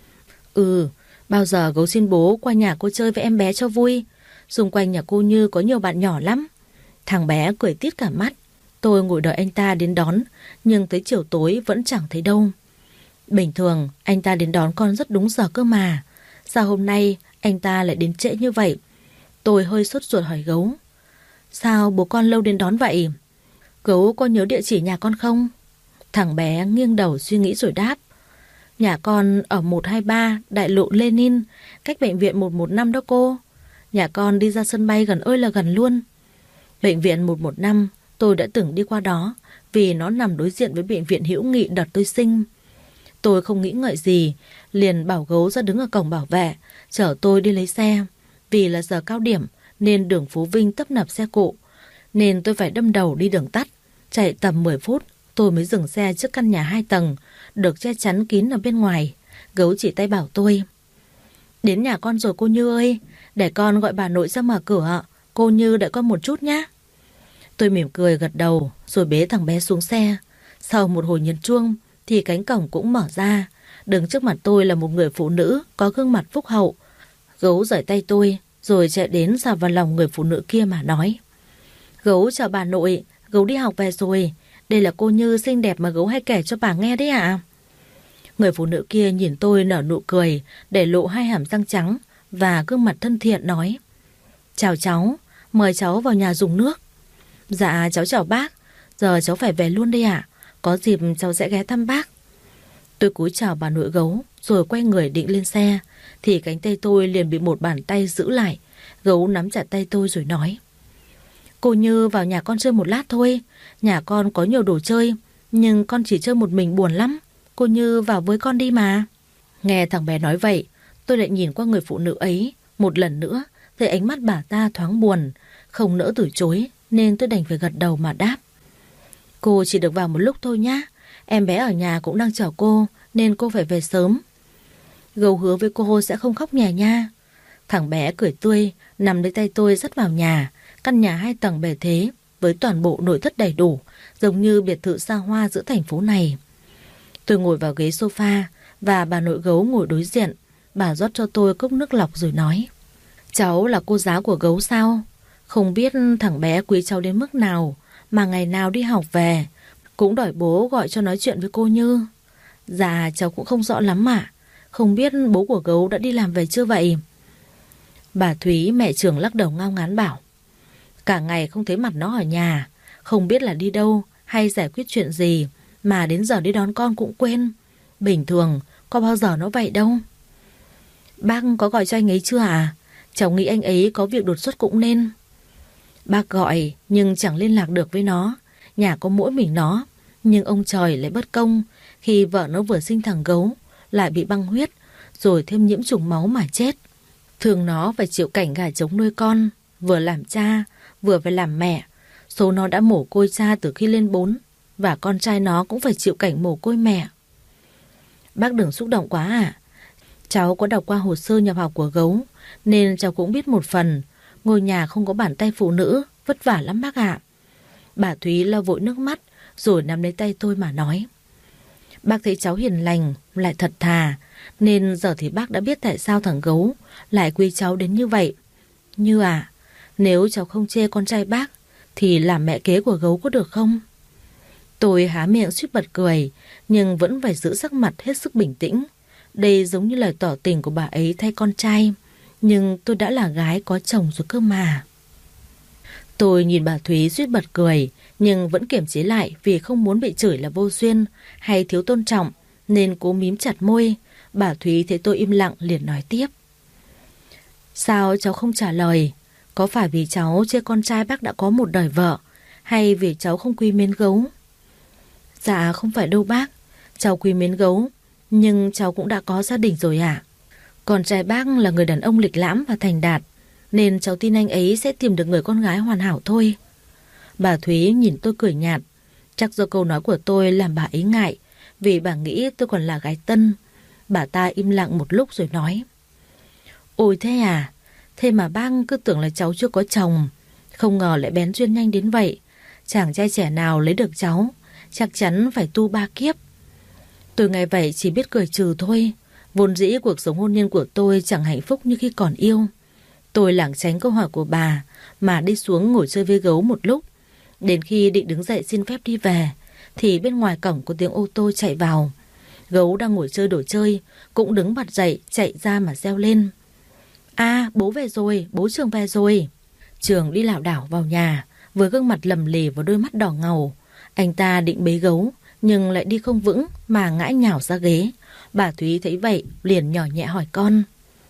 Bao giờ gấu xin bố qua nhà cô chơi với em bé cho vui. Xung quanh nhà cô Như có nhiều bạn nhỏ lắm. Thằng bé cười tít cả mắt. Tôi ngồi đợi anh ta đến đón, nhưng tới chiều tối vẫn chẳng thấy đâu. Bình thường anh ta đến đón con rất đúng giờ cơ mà. Sao hôm nay anh ta lại đến trễ như vậy? Tôi hơi sốt ruột hỏi gấu. Sao bố con lâu đến đón vậy? Gấu có nhớ địa chỉ nhà con không? Thằng bé nghiêng đầu suy nghĩ rồi đáp. Nhà con ở 123 Đại lộ Lenin, cách bệnh viện 115 đó cô. Nhà con đi ra sân bay gần ơi là gần luôn. Bệnh viện 115 tôi đã từng đi qua đó, vì nó nằm đối diện với bệnh viện Hữu Nghị đợt tôi sinh. Tôi không nghĩ ngợi gì, liền bảo gấu ra đứng ở cổng bảo vệ, chở tôi đi lấy xe. Vì là giờ cao điểm nên đường Phú Vinh tấp nập xe cộ, nên tôi phải đâm đầu đi đường tắt. Chạy tầm 10 phút tôi mới dừng xe trước căn nhà 2 tầng, được che chắn kín ở bên ngoài. Gấu chỉ tay bảo tôi. Đến nhà con rồi cô Như ơi, để con gọi bà nội ra mở cửa. Cô Như đợi con một chút nhé. Tôi mỉm cười gật đầu rồi bế thằng bé xuống xe. Sau một hồi nhấn chuông thì cánh cổng cũng mở ra. Đứng trước mặt tôi là một người phụ nữ có gương mặt phúc hậu. Gấu giở tay tôi rồi chạy đến sờ vào lòng người phụ nữ kia mà nói. Gấu chào bà nội, gấu đi học về rồi. Đây là cô Như xinh đẹp mà gấu hay kể cho bà nghe đấy ạ. Người phụ nữ kia nhìn tôi nở nụ cười, để lộ 2 hàm răng trắng và gương mặt thân thiện nói. Chào cháu, mời cháu vào nhà dùng nước. Dạ cháu chào bác, giờ cháu phải về luôn đây ạ. Có dịp cháu sẽ ghé thăm bác. Tôi cúi chào bà nội gấu rồi quay người định lên xe, thì cánh tay tôi liền bị một bàn tay giữ lại. Gấu nắm chặt tay tôi rồi nói. Cô Như vào nhà con chơi một lát thôi. Nhà con có nhiều đồ chơi, nhưng con chỉ chơi một mình buồn lắm. Cô Như vào với con đi mà. Nghe thằng bé nói vậy, tôi lại nhìn qua người phụ nữ ấy một lần nữa, thấy ánh mắt bà ta thoáng buồn, không nỡ từ chối, nên tôi đành phải gật đầu mà đáp. Cô chỉ được vào một lúc thôi nhá. Em bé ở nhà cũng đang chờ cô, nên cô phải về sớm. Gấu hứa với cô sẽ không khóc nhè nha. Thằng bé cười tươi, nằm lấy tay tôi dắt vào nhà. Căn nhà 2 tầng bề thế, với toàn bộ nội thất đầy đủ, giống như biệt thự xa hoa giữa thành phố này. Tôi ngồi vào ghế sofa và bà nội gấu ngồi đối diện. Bà rót cho tôi cốc nước lọc rồi nói. Cháu là cô giáo của gấu sao? Không biết thằng bé quý cháu đến mức nào mà ngày nào đi học về cũng đòi bố gọi cho nói chuyện với cô Như. Dạ cháu cũng không rõ lắm ạ. Không biết bố của gấu đã đi làm về chưa vậy? Bà Thúy mẹ Trường lắc đầu ngao ngán bảo. Cả ngày không thấy mặt nó ở nhà, không biết là đi đâu hay giải quyết chuyện gì, mà đến giờ đi đón con cũng quên. Bình thường có bao giờ nó vậy đâu. Bác có gọi cho anh ấy chưa à? Cháu nghĩ anh ấy có việc đột xuất cũng nên. Bác gọi nhưng chẳng liên lạc được với nó. Nhà có mỗi mình nó, nhưng ông trời lại bất công khi vợ nó vừa sinh thằng gấu lại bị băng huyết, rồi thêm nhiễm trùng máu mà chết. Thường nó phải chịu cảnh gà trống nuôi con, vừa làm cha vừa phải làm mẹ. Số nó đã mồ côi cha từ khi lên 4, và con trai nó cũng phải chịu cảnh mồ côi mẹ. Bác đừng xúc động quá à. Cháu có đọc qua hồ sơ nhập học của gấu, nên cháu cũng biết một phần. Ngôi nhà không có bàn tay phụ nữ, vất vả lắm bác ạ. Bà Thúy lau vội nước mắt rồi nắm lấy tay tôi mà nói. Bác thấy cháu hiền lành, lại thật thà, nên giờ thì bác đã biết tại sao thằng gấu lại quý cháu đến như vậy. Như à, nếu cháu không chê con trai bác thì làm mẹ kế của gấu có được không? Tôi há miệng suýt bật cười, nhưng vẫn phải giữ sắc mặt hết sức bình tĩnh. Đây giống như lời tỏ tình của bà ấy thay con trai, nhưng tôi đã là gái có chồng rồi cơ mà. Tôi nhìn bà Thúy suýt bật cười, nhưng vẫn kiềm chế lại vì không muốn bị chửi là vô duyên hay thiếu tôn trọng, nên cố mím chặt môi. Bà Thúy thấy tôi im lặng liền nói tiếp. Sao cháu không trả lời? Có phải vì cháu chê con trai bác đã có một đời vợ, hay vì cháu không quý mến Gấu? Dạ không phải đâu bác, cháu quý mến Gấu, nhưng cháu cũng đã có gia đình rồi ạ. Con trai bác là người đàn ông lịch lãm và thành đạt, nên cháu tin anh ấy sẽ tìm được người con gái hoàn hảo thôi. Bà Thúy nhìn tôi cười nhạt. Chắc do câu nói của tôi làm bà ấy ngại, vì bà nghĩ tôi còn là gái tân. Bà ta im lặng một lúc rồi nói. Ôi thế à? Thế mà bác cứ tưởng là cháu chưa có chồng, không ngờ lại bén duyên nhanh đến vậy. Chàng trai trẻ nào lấy được cháu, chắc chắn phải tu 3 kiếp. Tôi nghe vậy chỉ biết cười trừ thôi. Vốn dĩ cuộc sống hôn nhân của tôi chẳng hạnh phúc như khi còn yêu. Tôi lảng tránh câu hỏi của bà mà đi xuống ngồi chơi với Gấu một lúc. Đến khi định đứng dậy xin phép đi về thì bên ngoài cổng có tiếng ô tô chạy vào. Gấu đang ngồi chơi đồ chơi cũng đứng bật dậy chạy ra mà reo lên. À, bố về rồi, bố Trường về rồi. Trường đi lảo đảo vào nhà với gương mặt lầm lì và đôi mắt đỏ ngầu. Anh ta định bế Gấu nhưng lại đi không vững mà ngã nhào ra ghế. Bà Thúy thấy vậy liền nhỏ nhẹ hỏi con.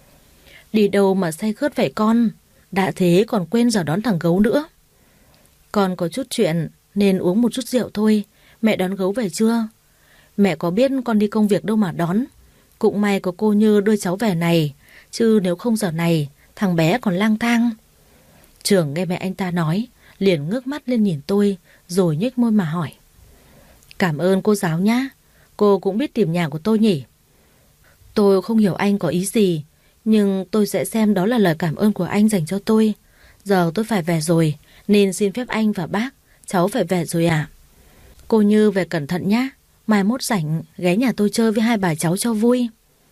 Đi đâu mà say khướt vậy con? Đã thế còn quên giờ đón thằng Gấu nữa. Con có chút chuyện nên uống một chút rượu thôi. Mẹ đón Gấu về chưa? Mẹ có biết con đi công việc đâu mà đón. Cũng may có cô Như đưa cháu về này, chứ nếu không giờ này thằng bé còn lang thang. Trường nghe mẹ anh ta nói liền ngước mắt lên nhìn tôi rồi nhếch môi mà hỏi. Cảm ơn cô giáo nhá. Cô cũng biết tìm nhà của tôi nhỉ? Tôi không hiểu anh có ý gì, nhưng tôi sẽ xem đó là lời cảm ơn của anh dành cho tôi. Giờ tôi phải về rồi, nên xin phép anh và bác, cháu phải về rồi à? Cô Như về cẩn thận nhá. Mai mốt rảnh ghé nhà tôi chơi với hai bà cháu cho vui.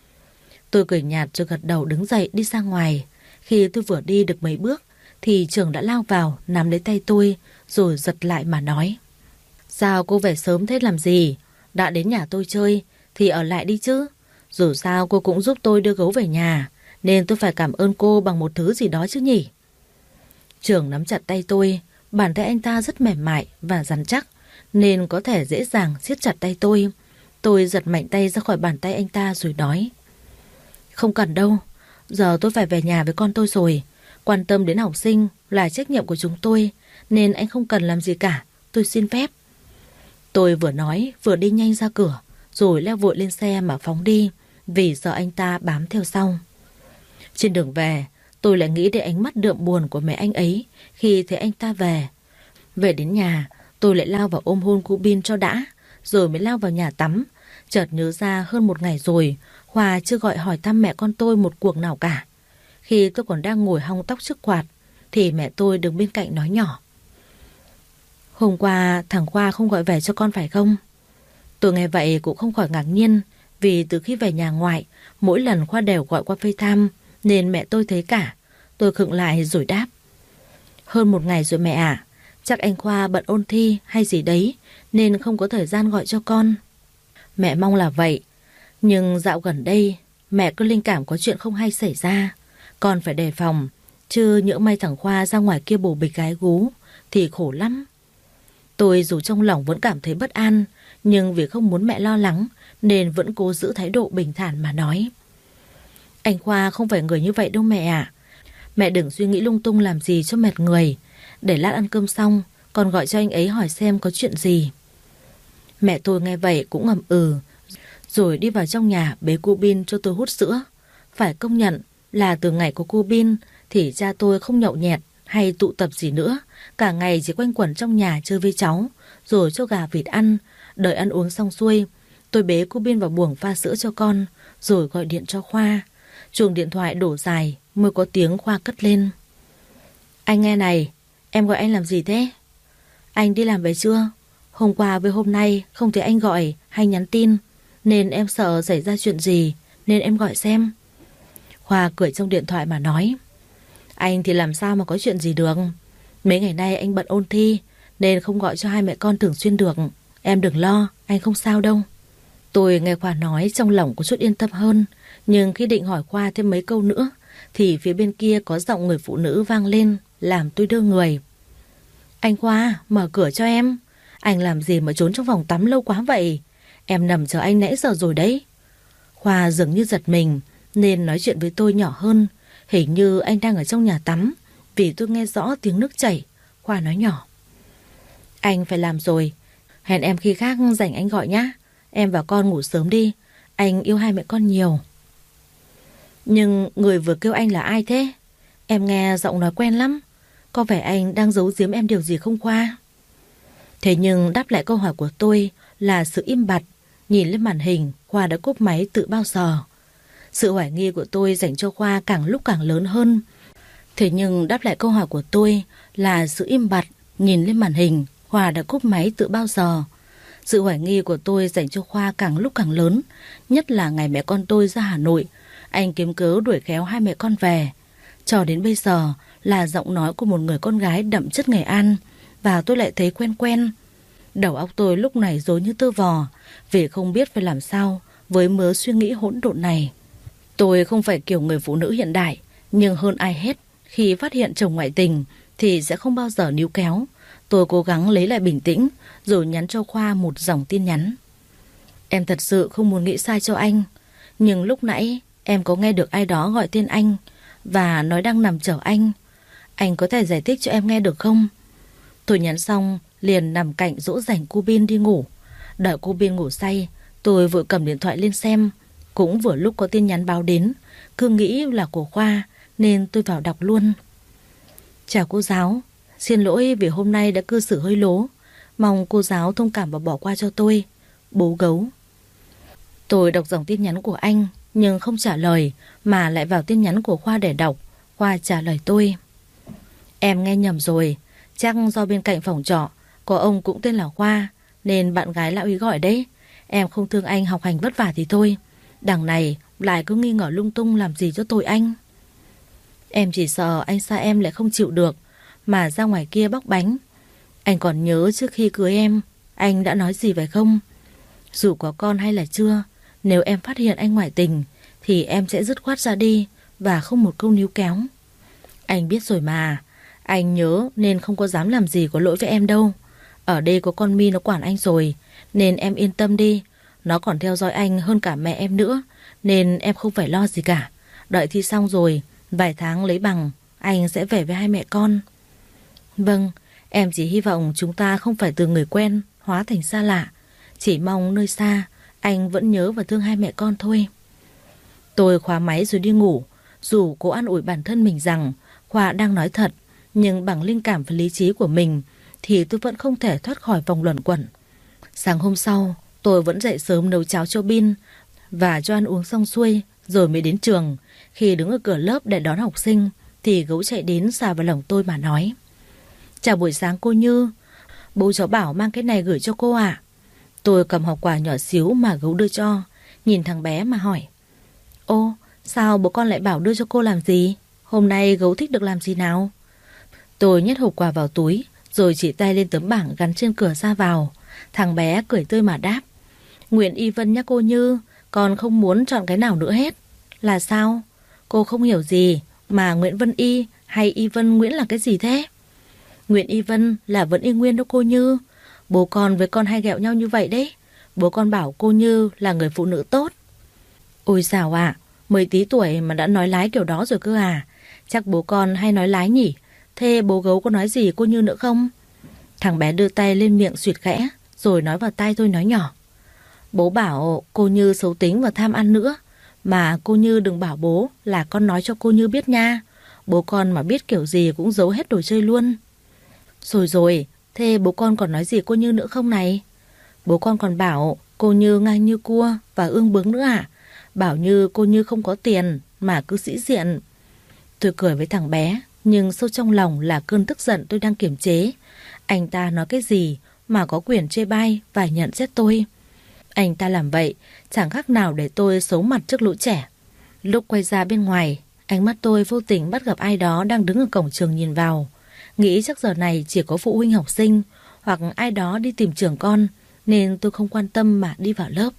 Tôi cười nhạt rồi gật đầu đứng dậy đi ra ngoài. Khi tôi vừa đi được mấy bước thì Trường đã lao vào nắm lấy tay tôi rồi giật lại mà nói. Sao cô về sớm thế làm gì? Đã đến nhà tôi chơi thì ở lại đi chứ. Dù sao cô cũng giúp tôi đưa Gấu về nhà, nên tôi phải cảm ơn cô bằng một thứ gì đó chứ nhỉ? Trường nắm chặt tay tôi. Bàn tay anh ta rất mềm mại và rắn chắc, nên có thể dễ dàng siết chặt tay tôi. Tôi giật mạnh tay ra khỏi bàn tay anh ta rồi nói. Không cần đâu. Giờ tôi phải về nhà với con tôi rồi. Quan tâm đến học sinh là trách nhiệm của chúng tôi, nên anh không cần làm gì cả. Tôi xin phép. Tôi vừa nói vừa đi nhanh ra cửa, rồi leo vội lên xe mà phóng đi, vì sợ anh ta bám theo sau. Trên đường về, tôi lại nghĩ đến ánh mắt đượm buồn của mẹ anh ấy khi thấy anh ta về. Về đến nhà, tôi lại lao vào ôm hôn cô Bin cho đã, rồi mới lao vào nhà tắm. Chợt nhớ ra hơn một ngày rồi Hòa chưa gọi hỏi thăm mẹ con tôi một cuộc nào cả. Khi tôi còn đang ngồi hong tóc trước quạt thì mẹ tôi đứng bên cạnh nói nhỏ. Hôm qua thằng Khoa không gọi về cho con phải không? Tôi nghe vậy cũng không khỏi ngạc nhiên, vì từ khi về nhà ngoại mỗi lần Khoa đều gọi qua FaceTime, nên mẹ tôi thấy cả. Tôi khựng lại rồi đáp. Hơn một ngày rồi mẹ ạ. Chắc anh Khoa bận ôn thi hay gì đấy nên không có thời gian gọi cho con. Mẹ mong là vậy. Nhưng dạo gần đây mẹ cứ linh cảm có chuyện không hay xảy ra. Con phải đề phòng, chứ nhỡ may thằng Khoa ra ngoài kia bồ bịch gái gú thì khổ lắm. Tôi dù trong lòng vẫn cảm thấy bất an, nhưng vì không muốn mẹ lo lắng nên vẫn cố giữ thái độ bình thản mà nói. Anh Khoa không phải người như vậy đâu mẹ ạ. Mẹ đừng suy nghĩ lung tung làm gì cho mệt người. Để lát ăn cơm xong con gọi cho anh ấy hỏi xem có chuyện gì. Mẹ tôi nghe vậy cũng ngầm rồi đi vào trong nhà bế cô Bin cho tôi hút sữa. Phải công nhận là từ ngày có cô Bin thì cha tôi không nhậu nhẹt hay tụ tập gì nữa. Cả ngày chỉ quanh quẩn trong nhà chơi với cháu, rồi cho gà vịt ăn. Đợi ăn uống xong xuôi, tôi bế cô Bin vào buồng pha sữa cho con, rồi gọi điện cho Khoa. Chuông điện thoại đổ dài mới có tiếng Khoa cất lên. Anh nghe này, em gọi anh làm gì thế? Anh đi làm về chưa? Hôm qua với hôm nay không thấy anh gọi hay nhắn tin, nên em sợ xảy ra chuyện gì nên em gọi xem. Khoa cười trong điện thoại mà nói. Anh thì làm sao mà có chuyện gì được. Mấy ngày nay anh bận ôn thi nên không gọi cho hai mẹ con thường xuyên được. Em đừng lo, anh không sao đâu. Tôi nghe Khoa nói trong lòng có chút yên tâm hơn. Nhưng khi định hỏi Khoa thêm mấy câu nữa thì phía bên kia có giọng người phụ nữ vang lên làm tôi đưa người. Anh Khoa, mở cửa cho em. Anh làm gì mà trốn trong phòng tắm lâu quá vậy? Em nằm chờ anh nãy giờ rồi đấy. Khoa dường như giật mình nên nói chuyện với tôi nhỏ hơn. Hình như anh đang ở trong nhà tắm, vì tôi nghe rõ tiếng nước chảy. Khoa nói nhỏ: Anh phải làm rồi, hẹn em khi khác rảnh anh gọi nhá. Em và con ngủ sớm đi, anh yêu hai mẹ con nhiều. Nhưng người vừa kêu anh là ai thế? Em nghe giọng nói quen lắm. Có vẻ anh đang giấu giếm em điều gì không Khoa? Thế nhưng đáp lại câu hỏi của tôi là sự im bặt. Nhìn lên màn hình, Khoa đã cúp máy từ bao giờ. Sự hoài nghi của tôi dành cho Khoa càng lúc càng lớn hơn. Thế nhưng đáp lại câu hỏi của tôi là sự im bặt. Nhìn lên màn hình, Khoa đã cúp máy từ bao giờ. Sự hoài nghi của tôi dành cho Khoa càng lúc càng lớn. Nhất là ngày mẹ con tôi ra Hà Nội, anh kiếm cớ đuổi khéo hai mẹ con về. Cho đến bây giờ là giọng nói của một người con gái đậm chất Nghệ An, và tôi lại thấy quen quen. Đầu óc tôi lúc này rối như tơ vò, vì không biết phải làm sao với mớ suy nghĩ hỗn độn này. Tôi không phải kiểu người phụ nữ hiện đại, nhưng hơn ai hết, khi phát hiện chồng ngoại tình thì sẽ không bao giờ níu kéo. Tôi cố gắng lấy lại bình tĩnh rồi nhắn cho Khoa một dòng tin nhắn: Em thật sự không muốn nghĩ sai cho anh, nhưng lúc nãy em có nghe được ai đó gọi tên anh và nói đang nằm chờ anh. Anh có thể giải thích cho em nghe được không? Tôi nhắn xong liền nằm cạnh dỗ dành cô Bin đi ngủ. Đợi cô Bin ngủ say, tôi vội cầm điện thoại lên xem. Cũng vừa lúc có tin nhắn báo đến, cứ nghĩ là của Khoa nên tôi vào đọc luôn. Chào cô giáo, xin lỗi vì hôm nay đã cư xử hơi lố. Mong cô giáo thông cảm và bỏ qua cho tôi. Bố Gấu. Tôi đọc dòng tin nhắn của anh nhưng không trả lời, mà lại vào tin nhắn của Khoa để đọc. Khoa trả lời tôi: Em nghe nhầm rồi, chắc do bên cạnh phòng trọ có ông cũng tên là Khoa nên bạn gái lão ý gọi đấy. Em không thương anh học hành vất vả thì thôi, đằng này lại cứ nghi ngờ lung tung làm gì cho tội anh. Em chỉ sợ anh xa em lại không chịu được mà ra ngoài kia bóc bánh. Anh còn nhớ trước khi cưới em, anh đã nói gì phải không? Dù có con hay là chưa, nếu em phát hiện anh ngoại tình thì em sẽ dứt khoát ra đi và không một câu níu kéo. Anh biết rồi mà, anh nhớ nên không có dám làm gì có lỗi với em đâu. Ở đây có con My nó quản anh rồi, nên em yên tâm đi. Nó còn theo dõi anh hơn cả mẹ em nữa, nên em không phải lo gì cả. Đợi thi xong rồi, vài tháng lấy bằng, anh sẽ về với hai mẹ con. Vâng, em chỉ hy vọng chúng ta không phải từ người quen hóa thành xa lạ. Chỉ mong nơi xa anh vẫn nhớ và thương hai mẹ con thôi. Tôi khóa máy rồi đi ngủ. Dù cố an ủi bản thân mình rằng Khoa đang nói thật, nhưng bằng linh cảm và lý trí của mình thì tôi vẫn không thể thoát khỏi vòng luẩn quẩn. Sáng hôm sau, tôi vẫn dậy sớm nấu cháo cho Bin và cho ăn uống xong xuôi rồi mới đến trường. Khi đứng ở cửa lớp để đón học sinh thì Gấu chạy đến xà vào lòng tôi mà nói: Chào buổi sáng cô Như, bố cháu bảo mang cái này gửi cho cô ạ. Tôi cầm hộp quà nhỏ xíu mà Gấu đưa cho, nhìn thằng bé mà hỏi: Ô, sao bố con lại bảo đưa cho cô làm gì? Hôm nay Gấu thích được làm gì nào? Tôi nhét hộp quà vào túi rồi chỉ tay lên tấm bảng gắn trên cửa ra vào. Thằng bé cười tươi mà đáp: Nguyễn Y Vân nhá cô Như, con không muốn chọn cái nào nữa hết. Là sao? Cô không hiểu gì mà Nguyễn Vân Y hay Y Vân Nguyễn là cái gì thế? Nguyễn Y Vân là vẫn y nguyên đó cô Như. Bố con với con hay ghẹo nhau như vậy đấy. Bố con bảo cô Như là người phụ nữ tốt. Ôi dào ạ, mới tí tuổi mà đã nói lái kiểu đó rồi cơ à? Chắc bố con hay nói lái nhỉ? Thế bố Gấu có nói gì cô Như nữa không? Thằng bé đưa tay lên miệng suyệt khẽ rồi nói vào tai tôi nói nhỏ: Bố bảo cô Như xấu tính và tham ăn nữa. Mà cô Như đừng bảo bố là con nói cho cô Như biết nha. Bố con mà biết kiểu gì cũng giấu hết đồ chơi luôn. Rồi rồi, thế bố con còn nói gì cô Như nữa không này? Bố con còn bảo cô Như ngang như cua và ương bướng nữa à? Bảo như cô Như không có tiền mà cứ sĩ diện. Tôi cười với thằng bé, nhưng sâu trong lòng là cơn tức giận tôi đang kiềm chế. Anh ta nói cái gì mà có quyền chê bai và nhận xét tôi? Anh ta làm vậy chẳng khác nào để tôi xấu mặt trước lũ trẻ. Lúc quay ra bên ngoài, ánh mắt tôi vô tình bắt gặp ai đó đang đứng ở cổng trường nhìn vào. Nghĩ chắc giờ này chỉ có phụ huynh học sinh hoặc ai đó đi tìm trường con, nên tôi không quan tâm mà đi vào lớp.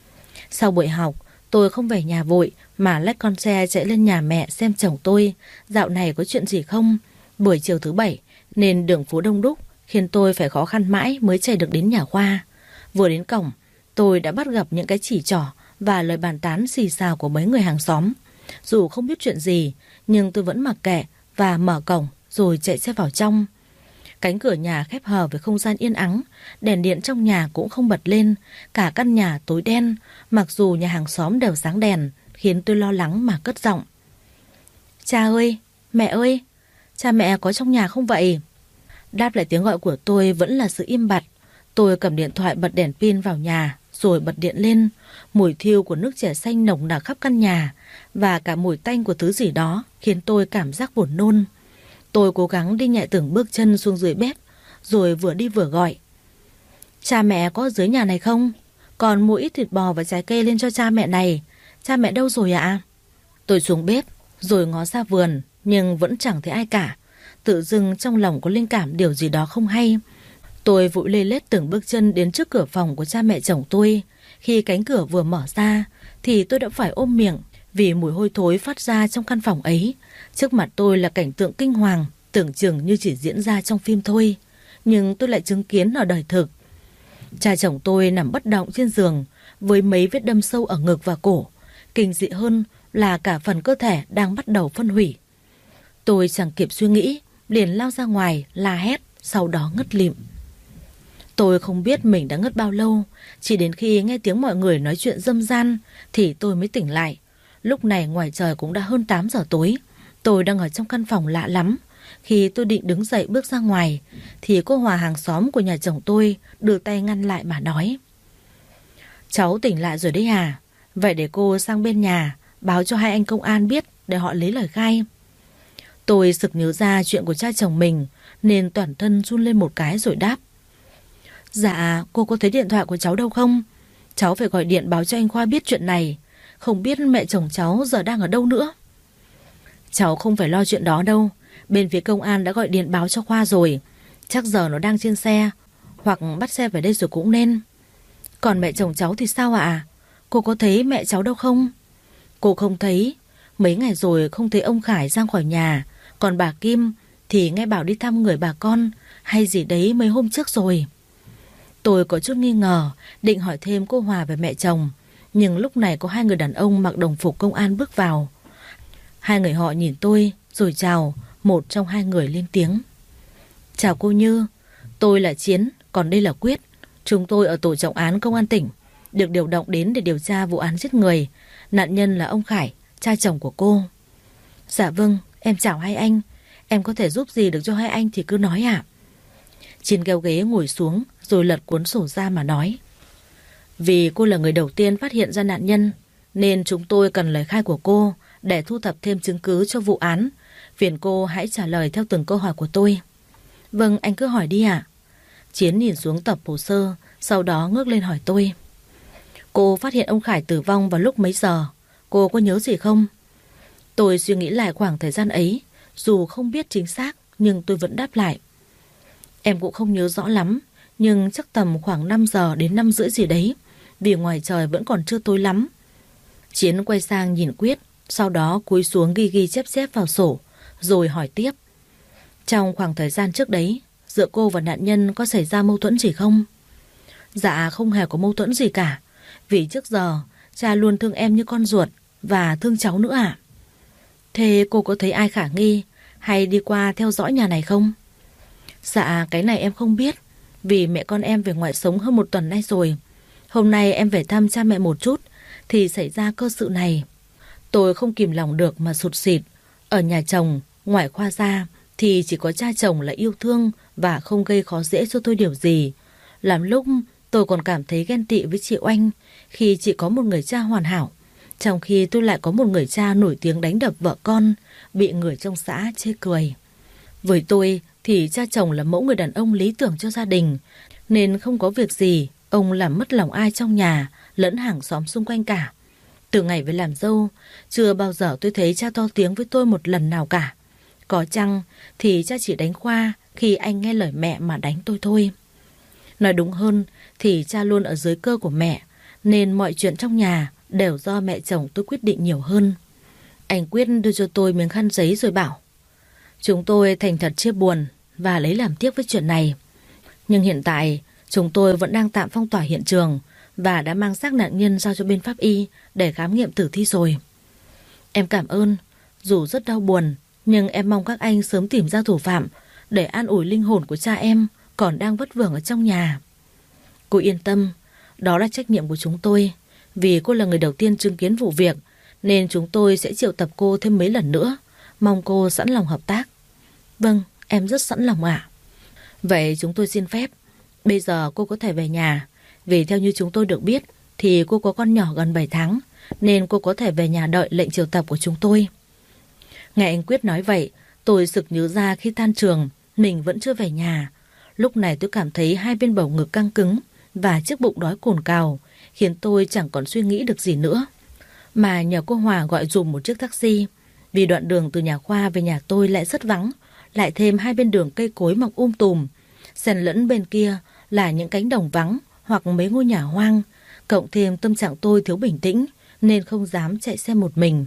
Sau buổi học, tôi không về nhà vội mà lách con xe chạy lên nhà mẹ xem chồng tôi dạo này có chuyện gì không. Buổi chiều thứ bảy nên đường phố đông đúc, khiến tôi phải khó khăn mãi mới chạy được đến nhà Khoa. Vừa đến cổng, tôi đã bắt gặp những cái chỉ trỏ và lời bàn tán xì xào của mấy người hàng xóm. Dù không biết chuyện gì, nhưng tôi vẫn mặc kệ và mở cổng rồi chạy xe vào trong. Cánh cửa nhà khép hờ với không gian yên ắng, đèn điện trong nhà cũng không bật lên, cả căn nhà tối đen, mặc dù nhà hàng xóm đều sáng đèn, khiến tôi lo lắng mà cất giọng. Cha ơi, mẹ ơi, cha mẹ có trong nhà không vậy? Đáp lại tiếng gọi của tôi vẫn là sự im bặt. Tôi cầm điện thoại bật đèn pin vào nhà, rồi bật điện lên. Mùi thiêu của nước chè xanh nồng nặc khắp căn nhà, và cả mùi tanh của thứ gì đó khiến tôi cảm giác buồn nôn. Tôi cố gắng đi nhẹ từng bước chân xuống dưới bếp, rồi vừa đi vừa gọi. Cha mẹ có ở dưới nhà này không? Còn mua ít thịt bò và trái cây lên cho cha mẹ này. Cha mẹ đâu rồi ạ? Tôi xuống bếp, rồi ngó ra vườn, nhưng vẫn chẳng thấy ai cả. Tự dưng trong lòng có linh cảm điều gì đó không hay. Tôi vội lê lết từng bước chân đến trước cửa phòng của cha mẹ chồng tôi. Khi cánh cửa vừa mở ra, thì tôi đã phải ôm miệng vì mùi hôi thối phát ra trong căn phòng ấy. Trước mặt tôi là cảnh tượng kinh hoàng, tưởng chừng như chỉ diễn ra trong phim thôi, nhưng tôi lại chứng kiến ở đời thực. Cha chồng tôi nằm bất động trên giường với mấy vết đâm sâu ở ngực và cổ. Kinh dị hơn là cả phần cơ thể đang bắt đầu phân hủy. Tôi chẳng kịp suy nghĩ, liền lao ra ngoài la hét, sau đó ngất lịm. Tôi không biết mình đã ngất bao lâu, chỉ đến khi nghe tiếng mọi người nói chuyện râm ran thì tôi mới tỉnh lại. Lúc này ngoài trời cũng đã hơn 8 giờ tối. Tôi đang ở trong căn phòng lạ lắm. Khi tôi định đứng dậy bước ra ngoài thì cô Hòa hàng xóm của nhà chồng tôi đưa tay ngăn lại mà nói: Cháu tỉnh lại rồi đấy à? Vậy để cô sang bên nhà báo cho hai anh công an biết để họ lấy lời khai. Tôi sực nhớ ra chuyện của cha chồng mình nên toàn thân run lên một cái rồi đáp: Dạ, cô có thấy điện thoại của cháu đâu không? Cháu phải gọi điện báo cho anh Khoa biết chuyện này. Không biết mẹ chồng cháu giờ đang ở đâu nữa. Cháu không phải lo chuyện đó đâu. Bên phía công an đã gọi điện báo cho Khoa rồi. Chắc giờ nó đang trên xe, hoặc bắt xe về đây rồi cũng nên. Còn mẹ chồng cháu thì sao ạ? Cô có thấy mẹ cháu đâu không? Cô không thấy. Mấy ngày rồi không thấy ông Khải ra khỏi nhà. Còn bà Kim thì nghe bảo đi thăm người bà con hay gì đấy mấy hôm trước rồi. Tôi có chút nghi ngờ, định hỏi thêm cô Hòa về mẹ chồng. Nhưng lúc này có hai người đàn ông mặc đồng phục công an bước vào. Hai người họ nhìn tôi rồi chào. Một trong hai người lên tiếng: Chào cô Như, tôi là Chiến, còn đây là Quyết. Chúng tôi ở tổ trọng án công an tỉnh, được điều động đến để điều tra vụ án giết người. Nạn nhân là ông Khải, cha chồng của cô. Dạ vâng, em chào hai anh. Em có thể giúp gì được cho hai anh thì cứ nói ạ. Chiến kéo ghế ngồi xuống rồi lật cuốn sổ ra mà nói: Vì cô là người đầu tiên phát hiện ra nạn nhân, nên chúng tôi cần lời khai của cô để thu thập thêm chứng cứ cho vụ án. Phiền cô hãy trả lời theo từng câu hỏi của tôi. Vâng, anh cứ hỏi đi ạ. Chiến nhìn xuống tập hồ sơ, sau đó ngước lên hỏi tôi: Cô phát hiện ông Khải tử vong vào lúc mấy giờ? Cô có nhớ gì không? Tôi suy nghĩ lại khoảng thời gian ấy, dù không biết chính xác nhưng tôi vẫn đáp lại: Em cũng không nhớ rõ lắm, nhưng chắc tầm khoảng 5 giờ đến 5 rưỡi gì đấy, vì ngoài trời vẫn còn chưa tối lắm. Chiến quay sang nhìn Quyết, sau đó cúi xuống ghi chép vào sổ, rồi hỏi tiếp: Trong khoảng thời gian trước đấy, giữa cô và nạn nhân có xảy ra mâu thuẫn gì không? Dạ không hề có mâu thuẫn gì cả, vì trước giờ cha luôn thương em như con ruột và thương cháu nữa ạ. Thế cô có thấy ai khả nghi hay đi qua theo dõi nhà này không? Dạ cái này em không biết, vì mẹ con em về ngoại sống hơn 1 tuần nay rồi. Hôm nay em về thăm cha mẹ một chút thì xảy ra cơ sự này. Tôi không kìm lòng được mà sụt sịt. Ở nhà chồng, ngoài Khoa ra thì chỉ có cha chồng là yêu thương và không gây khó dễ cho tôi điều gì. Làm lúc tôi còn cảm thấy ghen tị với chị Oanh khi chị có một người cha hoàn hảo, trong khi tôi lại có một người cha nổi tiếng đánh đập vợ con, bị người trong xã chê cười. Với tôi thì cha chồng là mẫu người đàn ông lý tưởng cho gia đình, nên không có việc gì ông làm mất lòng ai trong nhà lẫn hàng xóm xung quanh cả. Từ ngày về làm dâu, chưa bao giờ tôi thấy cha to tiếng với tôi một lần nào cả. Có chăng thì cha chỉ đánh Khoa khi anh nghe lời mẹ mà đánh tôi thôi. Nói đúng hơn thì cha luôn ở dưới cơ của mẹ, nên mọi chuyện trong nhà đều do mẹ chồng tôi quyết định nhiều hơn. Anh Quyết đưa cho tôi miếng khăn giấy rồi bảo: Chúng tôi thành thật chia buồn và lấy làm tiếc với chuyện này. Nhưng hiện tại chúng tôi vẫn đang tạm phong tỏa hiện trường và đã mang xác nạn nhân giao cho bên pháp y để khám nghiệm tử thi rồi. Em cảm ơn, dù rất đau buồn, nhưng em mong các anh sớm tìm ra thủ phạm để an ủi linh hồn của cha em còn đang vất vưởng ở trong nhà. Cô yên tâm, đó là trách nhiệm của chúng tôi. Vì cô là người đầu tiên chứng kiến vụ việc nên chúng tôi sẽ triệu tập cô thêm mấy lần nữa. Mong cô sẵn lòng hợp tác. Vâng, em rất sẵn lòng ạ. Vậy chúng tôi xin phép. Bây giờ cô có thể về nhà. Vì theo như chúng tôi được biết thì cô có con nhỏ gần 7 tháng nên cô có thể về nhà đợi lệnh triệu tập của chúng tôi. Nghe anh Quyết nói vậy, tôi sực nhớ ra khi tan trường mình vẫn chưa về nhà. Lúc này tôi cảm thấy hai bên bầu ngực căng cứng và chiếc bụng đói cồn cào, khiến tôi chẳng còn suy nghĩ được gì nữa. Mà nhờ cô Hòa gọi dùm một chiếc taxi, vì đoạn đường từ nhà Khoa về nhà tôi lại rất vắng, lại thêm hai bên đường cây cối mọc tùm, xen lẫn bên kia là những cánh đồng vắng hoặc mấy ngôi nhà hoang, cộng thêm tâm trạng tôi thiếu bình tĩnh nên không dám chạy xe một mình.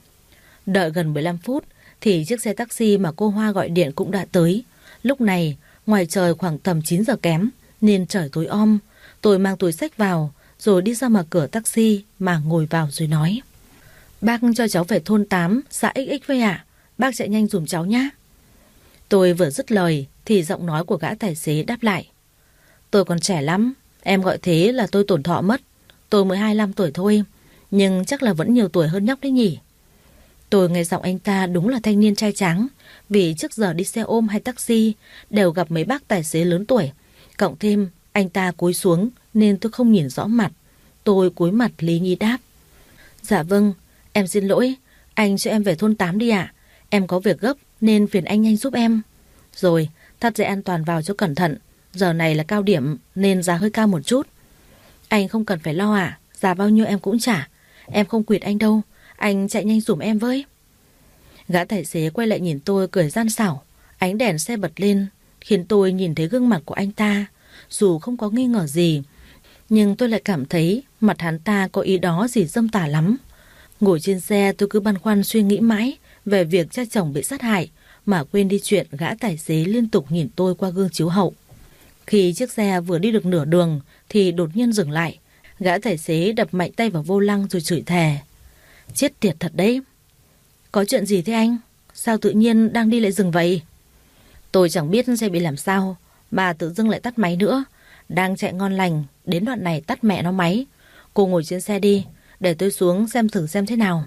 Đợi gần 15 phút thì chiếc xe taxi mà cô Hoa gọi điện cũng đã tới. Lúc này ngoài trời khoảng tầm 9 giờ kém nên trời tối om. Tôi mang túi xách vào rồi đi ra mở cửa taxi mà ngồi vào rồi nói: Bác cho cháu về thôn 8 xã XX với ạ. Bác chạy nhanh dùm cháu nhé. Tôi vừa dứt lời thì giọng nói của gã tài xế đáp lại: Tôi còn trẻ lắm, em gọi thế là tôi tổn thọ mất. Tôi mới 25 tuổi thôi, nhưng chắc là vẫn nhiều tuổi hơn nhóc đấy nhỉ. Tôi nghe giọng anh ta đúng là thanh niên trai tráng, vì trước giờ đi xe ôm hay taxi đều gặp mấy bác tài xế lớn tuổi. Cộng thêm anh ta cúi xuống nên tôi không nhìn rõ mặt. Tôi cúi mặt lý nhí đáp: Dạ vâng, em xin lỗi, anh cho em về thôn 8 đi ạ. Em có việc gấp nên phiền anh nhanh giúp em. Rồi, thắt dây an toàn vào cho cẩn thận. Giờ này là cao điểm nên giá hơi cao một chút. Anh không cần phải lo ạ, giá bao nhiêu em cũng trả. Em không quỵt anh đâu, anh chạy nhanh dùm em với. Gã tài xế quay lại nhìn tôi cười gian xảo. Ánh đèn xe bật lên khiến tôi nhìn thấy gương mặt của anh ta. Dù không có nghi ngờ gì, nhưng tôi lại cảm thấy mặt hắn ta có ý đó gì dâm tà lắm. Ngồi trên xe tôi cứ băn khoăn suy nghĩ mãi về việc cha chồng bị sát hại, mà quên đi chuyện gã tài xế liên tục nhìn tôi qua gương chiếu hậu. Khi chiếc xe vừa đi được nửa đường thì đột nhiên dừng lại. Gã tài xế đập mạnh tay vào vô lăng rồi chửi thề: Chết tiệt thật đấy. Có chuyện gì thế anh? Sao tự nhiên đang đi lại dừng vậy? Tôi chẳng biết xe bị làm sao mà tự dưng lại tắt máy nữa. Đang chạy ngon lành, đến đoạn này tắt mẹ nó máy. Cô ngồi trên xe đi, để tôi xuống xem thử xem thế nào.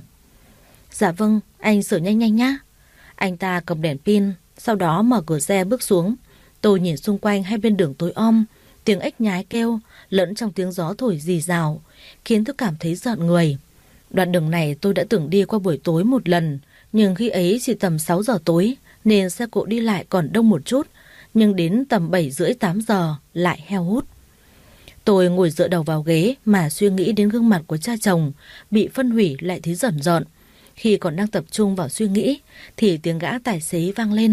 Dạ vâng, anh sửa nhanh nhanh nhá. Anh ta cầm đèn pin, sau đó mở cửa xe bước xuống. Tôi nhìn xung quanh hai bên đường tối om, tiếng ếch nhái kêu lẫn trong tiếng gió thổi rì rào, khiến tôi cảm thấy rợn người. Đoạn đường này tôi đã từng đi qua buổi tối một lần, nhưng khi ấy chỉ tầm 6 giờ tối nên xe cộ đi lại còn đông một chút, nhưng đến tầm 7 rưỡi 8 giờ lại heo hút. Tôi ngồi dựa đầu vào ghế mà suy nghĩ đến gương mặt của cha chồng bị phân hủy lại thấy rợn rợn. Khi còn đang tập trung vào suy nghĩ thì tiếng gã tài xế vang lên: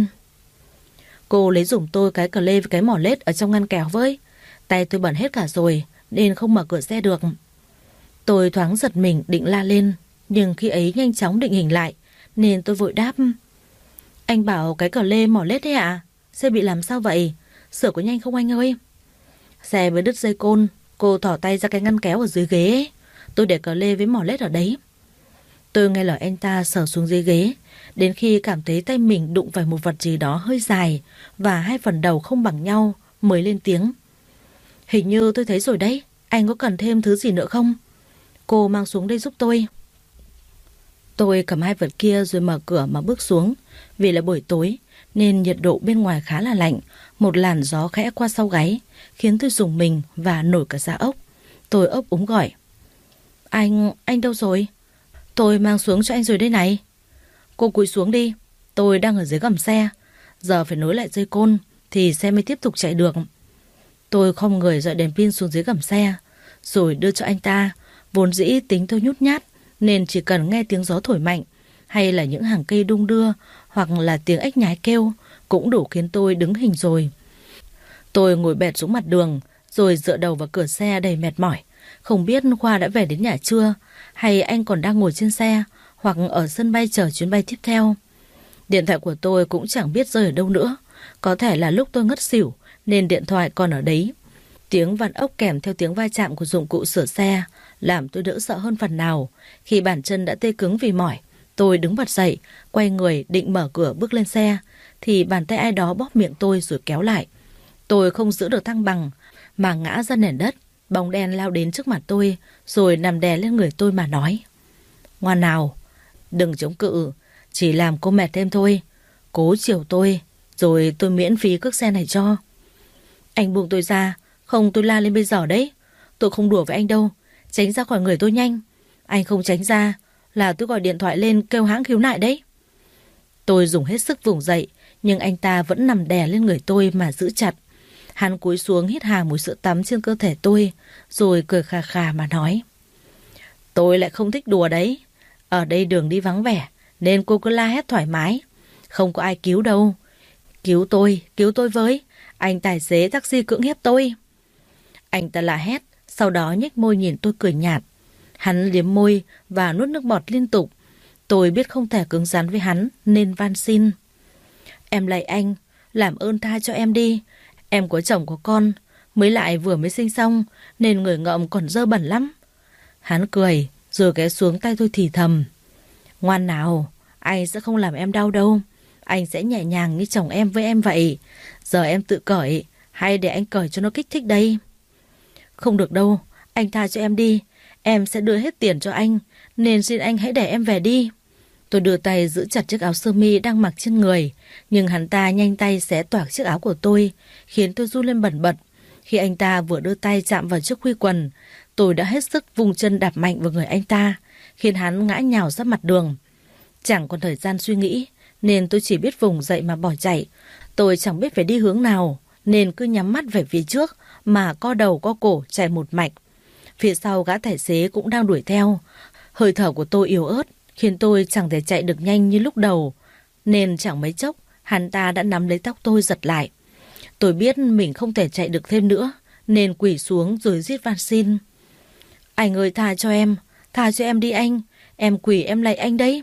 Cô lấy giùm tôi cái cờ lê với cái mỏ lết ở trong ngăn kéo với. Tay tôi bẩn hết cả rồi nên không mở cửa xe được. Tôi thoáng giật mình định la lên, nhưng khi ấy nhanh chóng định hình lại nên tôi vội đáp: Anh bảo cái cờ lê mỏ lết đấy ạ? Xe bị làm sao vậy? Sửa có nhanh không anh ơi? Xe mới đứt dây côn, cô thỏ tay ra cái ngăn kéo ở dưới ghế ấy. Tôi để cờ lê với mỏ lết ở đấy. Tôi nghe lời anh ta sờ xuống dưới ghế, đến khi cảm thấy tay mình đụng phải một vật gì đó hơi dài và hai phần đầu không bằng nhau mới lên tiếng: Hình như tôi thấy rồi đấy, anh có cần thêm thứ gì nữa không? Cô mang xuống đây giúp tôi. Tôi cầm hai vật kia rồi mở cửa mà bước xuống. Vì là buổi tối nên nhiệt độ bên ngoài khá là lạnh. Một làn gió khẽ qua sau gáy khiến tôi rùng mình và nổi cả da ốc. Tôi ấp úng gọi: Anh đâu rồi? Tôi mang xuống cho anh rồi đây này. Cô cúi xuống đi, tôi đang ở dưới gầm xe. Giờ phải nối lại dây côn thì xe mới tiếp tục chạy được. Tôi khom người dọi đèn pin xuống dưới gầm xe rồi đưa cho anh ta. Vốn dĩ tính tôi nhút nhát nên chỉ cần nghe tiếng gió thổi mạnh hay là những hàng cây đung đưa hoặc là tiếng ếch nhái kêu cũng đủ khiến tôi đứng hình rồi. Tôi ngồi bệt xuống mặt đường rồi dựa đầu vào cửa xe đầy mệt mỏi. Không biết Khoa đã về đến nhà chưa, hay anh còn đang ngồi trên xe hoặc ở sân bay chờ chuyến bay tiếp theo. Điện thoại của tôi cũng chẳng biết rơi ở đâu nữa. Có thể là lúc tôi ngất xỉu nên điện thoại còn ở đấy. Tiếng vặn ốc kèm theo tiếng va chạm của dụng cụ sửa xe làm tôi đỡ sợ hơn phần nào. Khi bàn chân đã tê cứng vì mỏi, tôi đứng bật dậy, quay người định mở cửa bước lên xe, thì bàn tay ai đó bóp miệng tôi rồi kéo lại. Tôi không giữ được thăng bằng mà ngã ra nền đất. Bóng đen lao đến trước mặt tôi rồi nằm đè lên người tôi mà nói: "Ngoan nào, đừng chống cự, chỉ làm cô mệt thêm thôi. Cố chiều tôi, rồi tôi miễn phí cước xe này cho." Anh buông tôi ra, không tôi la lên bây giờ đấy. Tôi không đùa với anh đâu, tránh ra khỏi người tôi nhanh. Anh không tránh ra là tôi gọi điện thoại lên kêu hãng khiếu nại đấy. Tôi dùng hết sức vùng dậy, nhưng anh ta vẫn nằm đè lên người tôi mà giữ chặt. Hắn cúi xuống hít hà mùi sữa tắm trên cơ thể tôi, rồi cười khà khà mà nói: "Tôi lại không thích đùa đấy. Ở đây đường đi vắng vẻ, nên cô cứ la hét thoải mái. Không có ai cứu đâu. Cứu tôi với. Anh tài xế taxi cưỡng hiếp tôi." Anh ta la hét, sau đó nhếch môi nhìn tôi cười nhạt. Hắn liếm môi và nuốt nước bọt liên tục. Tôi biết không thể cứng rắn với hắn nên van xin: "Em lạy anh, làm ơn tha cho em đi. Em có chồng có con, vừa mới sinh xong nên người ngợm còn dơ bẩn lắm." Hắn cười rồi ghé xuống tay tôi thì thầm: "Ngoan nào, anh sẽ không làm em đau đâu. Anh sẽ nhẹ nhàng như chồng em với em vậy. Giờ em tự cởi hay để anh cởi cho nó kích thích đây?" "Không được đâu, anh tha cho em đi. Em sẽ đưa hết tiền cho anh, nên xin anh hãy để em về đi." Tôi đưa tay giữ chặt chiếc áo sơ mi đang mặc trên người, nhưng hắn ta nhanh tay xé toạc chiếc áo của tôi, khiến tôi run lên bần bật. Khi anh ta vừa đưa tay chạm vào chiếc khuy quần, tôi đã hết sức vùng chân đạp mạnh vào người anh ta, khiến hắn ngã nhào ra mặt đường. Chẳng còn thời gian suy nghĩ, nên tôi chỉ biết vùng dậy mà bỏ chạy. Tôi chẳng biết phải đi hướng nào, nên cứ nhắm mắt về phía trước mà co đầu co cổ chạy một mạch. Phía sau gã tài xế cũng đang đuổi theo. Hơi thở của tôi yếu ớt, khiến tôi chẳng thể chạy được nhanh như lúc đầu, nên chẳng mấy chốc hắn ta đã nắm lấy tóc tôi giật lại. Tôi biết mình không thể chạy được thêm nữa, nên quỳ xuống rồi rít van xin: "Anh ơi, tha cho em đi anh. Em quỳ em lạy anh đấy."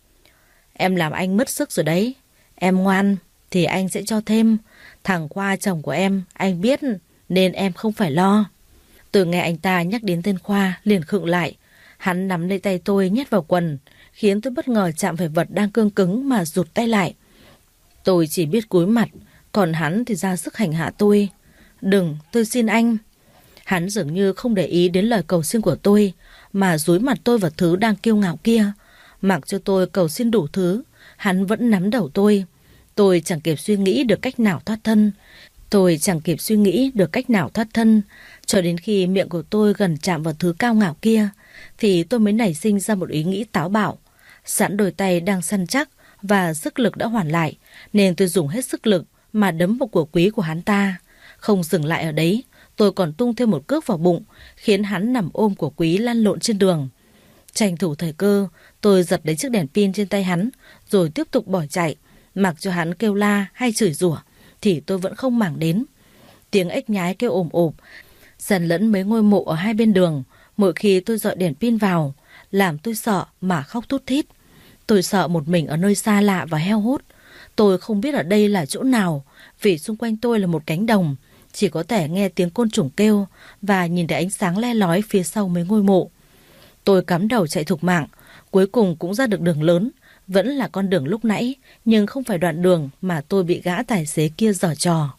"Em làm anh mất sức rồi đấy. Em ngoan thì anh sẽ cho thêm. Thằng Khoa chồng của em, anh biết, nên em không phải lo." Tôi nghe anh ta nhắc đến tên Khoa liền khựng lại. Hắn nắm lấy tay tôi nhét vào quần, khiến tôi bất ngờ chạm phải vật đang cương cứng mà rụt tay lại. Tôi chỉ biết cúi mặt, còn hắn thì ra sức hành hạ tôi. "Đừng, tôi xin anh." Hắn dường như không để ý đến lời cầu xin của tôi, mà dúi mặt tôi vào thứ đang kiêu ngạo kia. Mặc cho tôi cầu xin đủ thứ, hắn vẫn nắm đầu tôi. Tôi chẳng kịp suy nghĩ được cách nào thoát thân. Cho đến khi miệng của tôi gần chạm vào thứ cao ngạo kia, thì tôi mới nảy sinh ra một ý nghĩ táo bạo. Sẵn đôi tay đang săn chắc và sức lực đã hoàn lại, nên tôi dùng hết sức lực mà đấm vào của quý của hắn ta. Không dừng lại ở đấy, tôi còn tung thêm một cước vào bụng, khiến hắn nằm ôm của quý lăn lộn trên đường. Tranh thủ thời cơ, tôi giật lấy chiếc đèn pin trên tay hắn, rồi tiếp tục bỏ chạy. Mặc cho hắn kêu la hay chửi rủa thì tôi vẫn không màng đến. Tiếng ếch nhái kêu ồm ồm xen lẫn mấy ngôi mộ ở hai bên đường mỗi khi tôi dọi đèn pin vào, làm tôi sợ mà khóc thút thít. Tôi sợ một mình ở nơi xa lạ và heo hút. Tôi không biết ở đây là chỗ nào, vì xung quanh tôi là một cánh đồng, chỉ có thể nghe tiếng côn trùng kêu và nhìn thấy ánh sáng le lói phía sau mấy ngôi mộ. Tôi cắm đầu chạy thục mạng, cuối cùng cũng ra được đường lớn, vẫn là con đường lúc nãy, nhưng không phải đoạn đường mà tôi bị gã tài xế kia giở trò.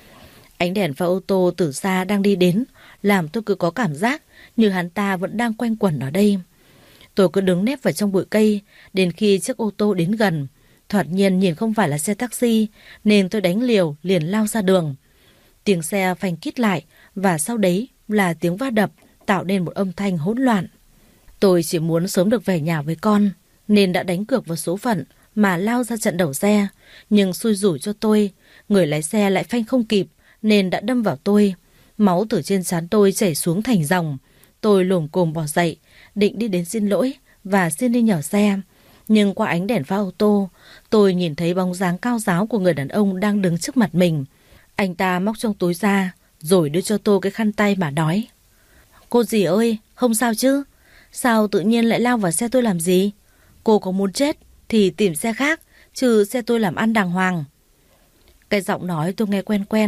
Ánh đèn pha ô tô từ xa đang đi đến, làm tôi cứ có cảm giác như hắn ta vẫn đang quanh quẩn ở đây. Tôi cứ đứng nép vào trong bụi cây, đến khi chiếc ô tô đến gần. Thoạt nhiên nhìn không phải là xe taxi, nên tôi đánh liều liền lao ra đường. Tiếng xe phanh kít lại, và sau đấy là tiếng va đập, tạo nên một âm thanh hỗn loạn. Tôi chỉ muốn sớm được về nhà với con, nên đã đánh cược vào số phận mà lao ra chặn đầu xe. Nhưng xui rủi cho tôi, người lái xe lại phanh không kịp, nên đã đâm vào tôi. Máu từ trên trán tôi chảy xuống thành dòng. Tôi lồm cồm bỏ dậy, định đi đến xin lỗi và xin đi nhờ xe. Nhưng qua ánh đèn pha ô tô, tôi nhìn thấy bóng dáng cao ráo của người đàn ông đang đứng trước mặt mình. Anh ta móc trong túi ra, rồi đưa cho tôi cái khăn tay mà nói: "Cô dì ơi, không sao chứ? Sao tự nhiên lại lao vào xe tôi làm gì? Cô có muốn chết thì tìm xe khác, chứ xe tôi làm ăn đàng hoàng." Cái giọng nói tôi nghe quen quen,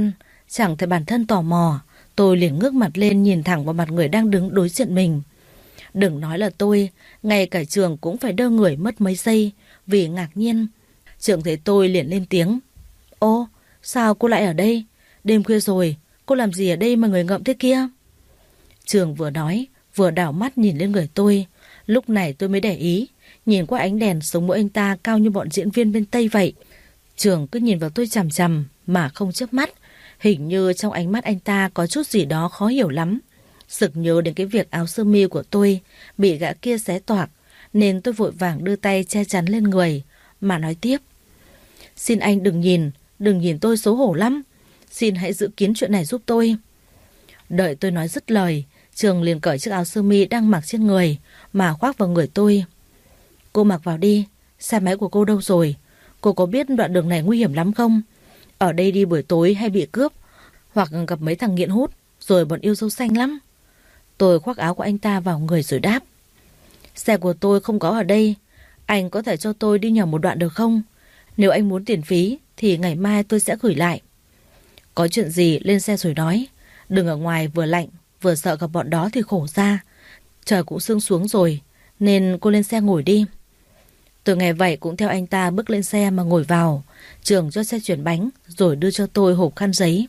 Chẳng thể bản thân tò mò, tôi liền ngước mặt lên nhìn thẳng vào mặt người đang đứng đối diện mình. Đừng nói là tôi, ngay cả Trường cũng phải đơ người mất mấy giây vì ngạc nhiên. Trường thấy tôi liền lên tiếng. Ô, sao cô lại ở đây? Đêm khuya rồi, cô làm gì ở đây mà người ngợm thế kia? Trường vừa nói, vừa đảo mắt nhìn lên người tôi. Lúc này tôi mới để ý, nhìn qua ánh đèn sống mũi anh ta cao như bọn diễn viên bên Tây vậy. Trường cứ nhìn vào tôi chằm chằm mà không chớp mắt. Hình như trong ánh mắt anh ta có chút gì đó khó hiểu lắm. Sực nhớ đến cái việc áo sơ mi của tôi bị gã kia xé toạc, nên tôi vội vàng đưa tay che chắn lên người mà nói tiếp. Xin anh đừng nhìn tôi xấu hổ lắm. Xin hãy giữ kín chuyện này giúp tôi. Đợi tôi nói dứt lời, Trường liền cởi chiếc áo sơ mi đang mặc trên người mà khoác vào người tôi. Cô mặc vào đi, xe máy của cô đâu rồi? Cô có biết đoạn đường này nguy hiểm lắm không? Ở đây đi buổi tối hay bị cướp, hoặc gặp mấy thằng nghiện hút, rồi bọn yêu dâu xanh lắm. Tôi khoác áo của anh ta vào người rồi đáp. Xe của tôi không có ở đây. Anh có thể cho tôi đi nhờ một đoạn được không? Nếu anh muốn tiền phí thì ngày mai tôi sẽ gửi lại. Có chuyện gì lên xe rồi nói. Đừng ở ngoài vừa lạnh vừa sợ gặp bọn đó thì khổ ra. Trời cũng sương xuống rồi, nên cô lên xe ngồi đi. Tôi nghe vậy cũng theo anh ta bước lên xe mà ngồi vào. Trường cho xe chuyển bánh rồi đưa cho tôi hộp khăn giấy.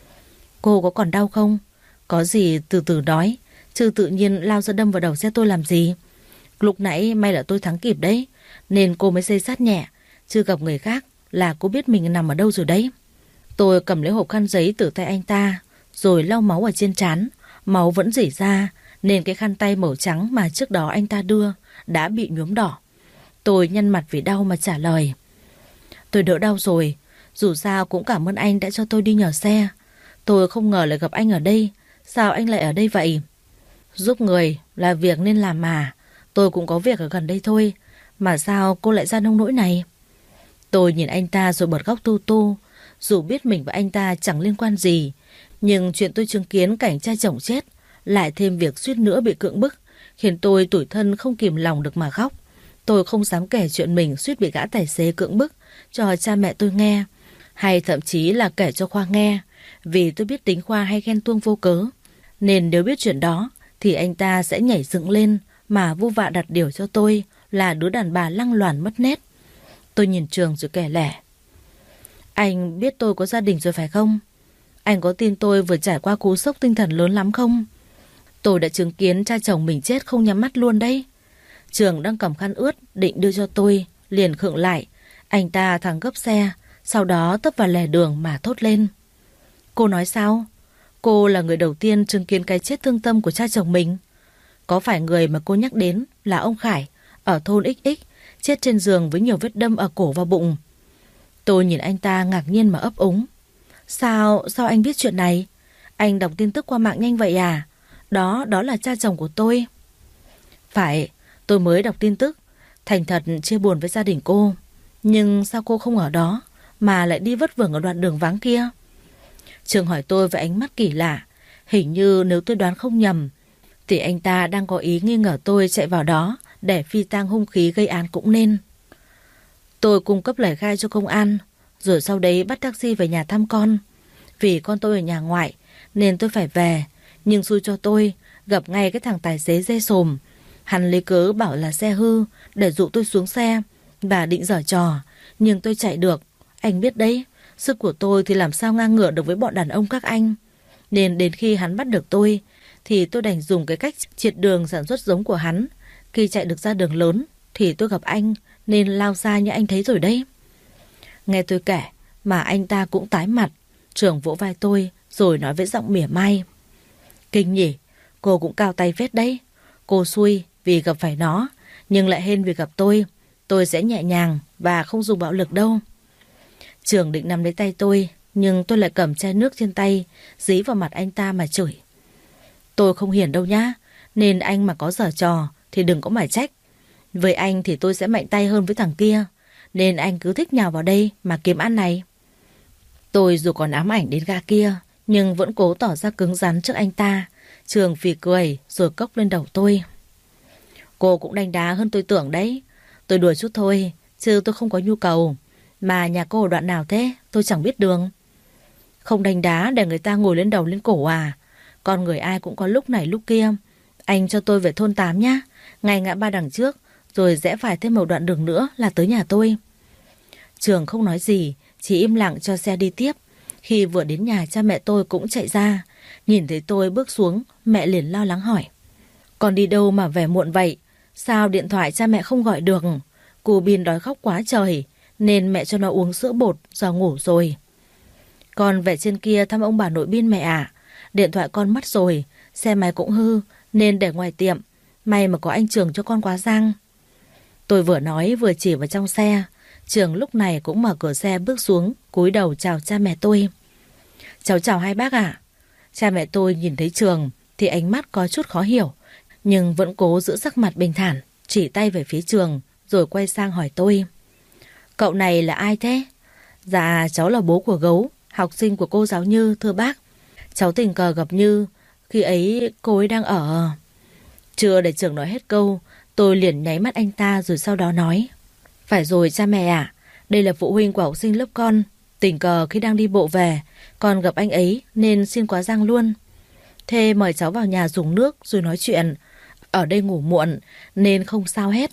Cô có còn đau không? Có gì từ từ nói, chứ tự nhiên lao ra đâm vào đầu xe tôi làm gì? Lúc nãy may là tôi thắng kịp đấy, nên cô mới xây sát nhẹ. Chứ gặp người khác là cô biết mình nằm ở đâu rồi đấy. Tôi cầm lấy hộp khăn giấy từ tay anh ta, rồi lau máu ở trên trán. Máu vẫn rỉ ra, nên cái khăn tay màu trắng mà trước đó anh ta đưa đã bị nhuốm đỏ. Tôi nhăn mặt vì đau mà trả lời. Tôi đỡ đau rồi, dù sao cũng cảm ơn anh đã cho tôi đi nhờ xe. Tôi không ngờ lại gặp anh ở đây. Sao anh lại ở đây vậy? Giúp người là việc nên làm mà. Tôi cũng có việc ở gần đây thôi. Mà sao cô lại ra nông nỗi này? Tôi nhìn anh ta rồi bật khóc tu tu. Dù biết mình và anh ta chẳng liên quan gì, nhưng chuyện tôi chứng kiến cảnh cha chồng chết, lại thêm việc suýt nữa bị cưỡng bức, khiến tôi tủi thân không kìm lòng được mà khóc. Tôi không dám kể chuyện mình suýt bị gã tài xế cưỡng bức cho cha mẹ tôi nghe, hay thậm chí là kể cho Khoa nghe, vì tôi biết tính Khoa hay ghen tuông vô cớ. Nên nếu biết chuyện đó thì anh ta sẽ nhảy dựng lên mà vu vạ đặt điều cho tôi là đứa đàn bà lăng loàn mất nét. Tôi nhìn Trường rồi kể lể. Anh biết tôi có gia đình rồi phải không? Anh có tin tôi vừa trải qua cú sốc tinh thần lớn lắm không? Tôi đã chứng kiến cha chồng mình chết không nhắm mắt luôn đấy. Trường đang cầm khăn ướt định đưa cho tôi, liền khựng lại. Anh ta thắng gấp xe, sau đó tấp vào lề đường mà thốt lên. Cô nói sao? Cô là người đầu tiên chứng kiến cái chết thương tâm của cha chồng mình. Có phải người mà cô nhắc đến là ông Khải ở thôn XX, chết trên giường với nhiều vết đâm ở cổ và bụng? Tôi nhìn anh ta ngạc nhiên mà ấp úng. Sao anh biết chuyện này? Anh đọc tin tức qua mạng nhanh vậy à? Đó là cha chồng của tôi. Phải, tôi mới đọc tin tức. Thành thật chia buồn với gia đình cô. Nhưng sao cô không ở đó mà lại đi vất vưởng ở đoạn đường vắng kia? Trường hỏi tôi với ánh mắt kỳ lạ. Hình như nếu tôi đoán không nhầm thì anh ta đang có ý nghi ngờ tôi chạy vào đó để phi tang hung khí gây án cũng nên. Tôi cung cấp lời khai cho công an, rồi sau đấy bắt taxi về nhà thăm con. Vì con tôi ở nhà ngoại nên tôi phải về. Nhưng xui cho tôi gặp ngay cái thằng tài xế dê sồm. Hắn lấy cớ bảo là xe hư để dụ tôi xuống xe và định giở trò. Nhưng tôi chạy được. Anh biết đấy, sức của tôi thì làm sao ngang ngửa được với bọn đàn ông các anh. Nên đến khi hắn bắt được tôi thì tôi đành dùng cái cách triệt đường sản xuất giống của hắn. Khi chạy được ra đường lớn thì tôi gặp anh nên lao ra như anh thấy rồi đấy. Nghe tôi kể mà anh ta cũng tái mặt. Trường vỗ vai tôi rồi nói với giọng mỉa mai. Kinh nhỉ, cô cũng cao tay phết đấy. Cô xui vì gặp phải nó, nhưng lại hên vì gặp tôi. Tôi sẽ nhẹ nhàng và không dùng bạo lực đâu. Trường định nắm lấy tay tôi, nhưng tôi lại cầm chai nước trên tay dí vào mặt anh ta mà chửi. Tôi không hiền đâu nhá, nên anh mà có giở trò thì đừng có mà trách. Với anh thì tôi sẽ mạnh tay hơn với thằng kia, nên anh cứ thích nhào vào đây mà kiếm ăn này. Tôi dù còn ám ảnh đến gã kia, nhưng vẫn cố tỏ ra cứng rắn trước anh ta. Trường phì cười rồi cốc lên đầu tôi. Cô cũng đánh đá hơn tôi tưởng đấy. Tôi đùa chút thôi, chứ tôi không có nhu cầu. Mà nhà cô ở đoạn nào thế? Tôi chẳng biết đường. Không đánh đá để người ta ngồi lên đầu lên cổ à? Con người ai cũng có lúc này lúc kia. Anh cho tôi về thôn 8 nhá, ngay ngã ba đằng trước, rồi rẽ phải thêm một đoạn đường nữa là tới nhà tôi. Trường không nói gì, chỉ im lặng cho xe đi tiếp. Khi vừa đến nhà, cha mẹ tôi cũng chạy ra. Nhìn thấy tôi bước xuống, mẹ liền lo lắng hỏi: Con đi đâu mà về muộn vậy? Sao điện thoại cha mẹ không gọi được? Cô Bin đói khóc quá trời, nên mẹ cho nó uống sữa bột, giờ ngủ rồi. Con về trên kia thăm ông bà nội Bin mẹ ạ. Điện thoại con mất rồi, xe máy cũng hư, nên để ngoài tiệm. May mà có anh Trường cho con quá giang. Tôi vừa nói vừa chỉ vào trong xe. Trường lúc này cũng mở cửa xe bước xuống, cúi đầu chào cha mẹ tôi. Cháu chào hai bác ạ. Cha mẹ tôi nhìn thấy Trường thì ánh mắt có chút khó hiểu, nhưng vẫn cố giữ sắc mặt bình thản, chỉ tay về phía Trường rồi quay sang hỏi tôi: Cậu này là ai thế? Dạ cháu là bố của Gấu, học sinh của cô giáo Như, thưa bác. Cháu tình cờ gặp Như, khi ấy cô ấy đang ở... Chưa để Trường nói hết câu, tôi liền nháy mắt anh ta rồi sau đó nói: Phải rồi cha mẹ ạ, đây là phụ huynh của học sinh lớp con. Tình cờ khi đang đi bộ về, con gặp anh ấy nên xin quá giang luôn. Thế mời cháu vào nhà dùng nước rồi nói chuyện. Ở đây ngủ muộn nên không sao hết.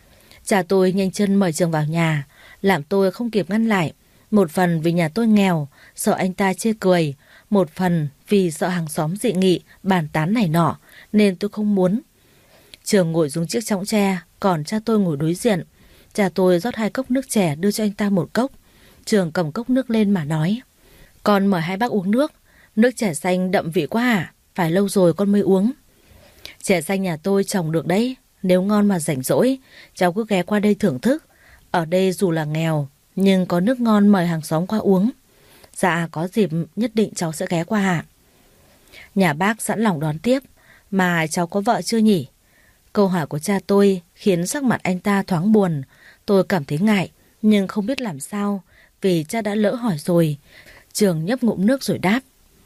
Cha tôi nhanh chân mời Trường vào nhà, làm tôi không kịp ngăn lại. Một phần vì nhà tôi nghèo, sợ anh ta chê cười. Một phần vì sợ hàng xóm dị nghị, bàn tán này nọ, nên tôi không muốn. Trường ngồi xuống chiếc chõng tre, còn cha tôi ngồi đối diện. Cha tôi rót 2 cốc nước chè đưa cho anh ta 1 cốc. Trường cầm cốc nước lên mà nói: Con mời hai bác uống nước. Nước chè xanh đậm vị quá à? Phải lâu rồi con mới uống. Chè xanh nhà tôi trồng được đấy. Nếu ngon mà rảnh rỗi, cháu cứ ghé qua đây thưởng thức. Ở đây dù là nghèo, nhưng có nước ngon mời hàng xóm qua uống. Dạ có dịp nhất định cháu sẽ ghé qua ạ. Nhà bác sẵn lòng đón tiếp. Mà cháu có vợ chưa nhỉ? Câu hỏi của cha tôi khiến sắc mặt anh ta thoáng buồn. Tôi cảm thấy ngại, nhưng không biết làm sao, vì cha đã lỡ hỏi rồi. Trường nhấp ngụm nước rồi đáp: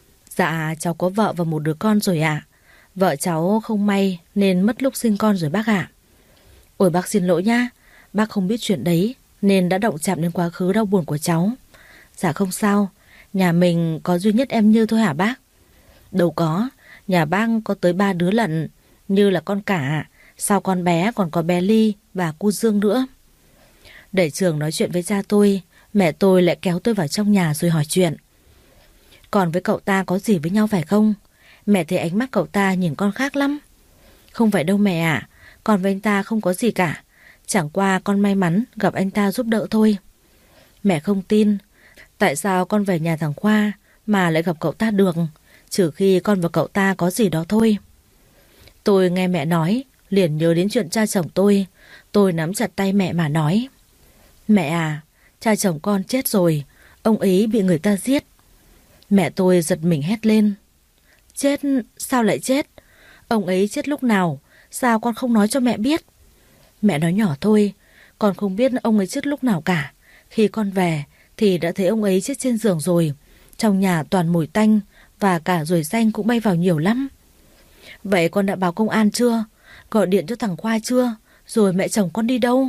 Dạ cháu có vợ và 1 đứa con rồi ạ. Vợ cháu không may nên mất lúc sinh con rồi bác ạ. Ôi bác xin lỗi nhá, bác không biết chuyện đấy nên đã động chạm đến quá khứ đau buồn của cháu. Dạ không sao, nhà mình có duy nhất em Như thôi hả bác? Đâu có, nhà bác có tới 3 đứa lận. Như là con cả, sau con bé còn có bé Ly và cô Dương nữa. Để Trường nói chuyện với cha tôi, mẹ tôi lại kéo tôi vào trong nhà rồi hỏi chuyện. Còn với cậu ta có gì với nhau phải không? Mẹ thấy ánh mắt cậu ta nhìn con khác lắm. Không phải đâu mẹ ạ, con với anh ta không có gì cả. Chẳng qua con may mắn gặp anh ta giúp đỡ thôi. Mẹ không tin. Tại sao con về nhà thằng Khoa mà lại gặp cậu ta được? Trừ khi con và cậu ta có gì đó thôi. Tôi nghe mẹ nói, liền nhớ đến chuyện cha chồng tôi. Tôi nắm chặt tay mẹ mà nói: Mẹ à, cha chồng con chết rồi. Ông ấy bị người ta giết. Mẹ tôi giật mình hét lên: Chết? Sao lại chết? Ông ấy chết lúc nào? Sao con không nói cho mẹ biết? Mẹ nói nhỏ thôi, con không biết ông ấy chết lúc nào cả. Khi con về thì đã thấy ông ấy chết trên giường rồi. Trong nhà toàn mùi tanh, và cả ruồi xanh cũng bay vào nhiều lắm. Vậy con đã báo công an chưa? Gọi điện cho thằng Khoa chưa? Rồi mẹ chồng con đi đâu?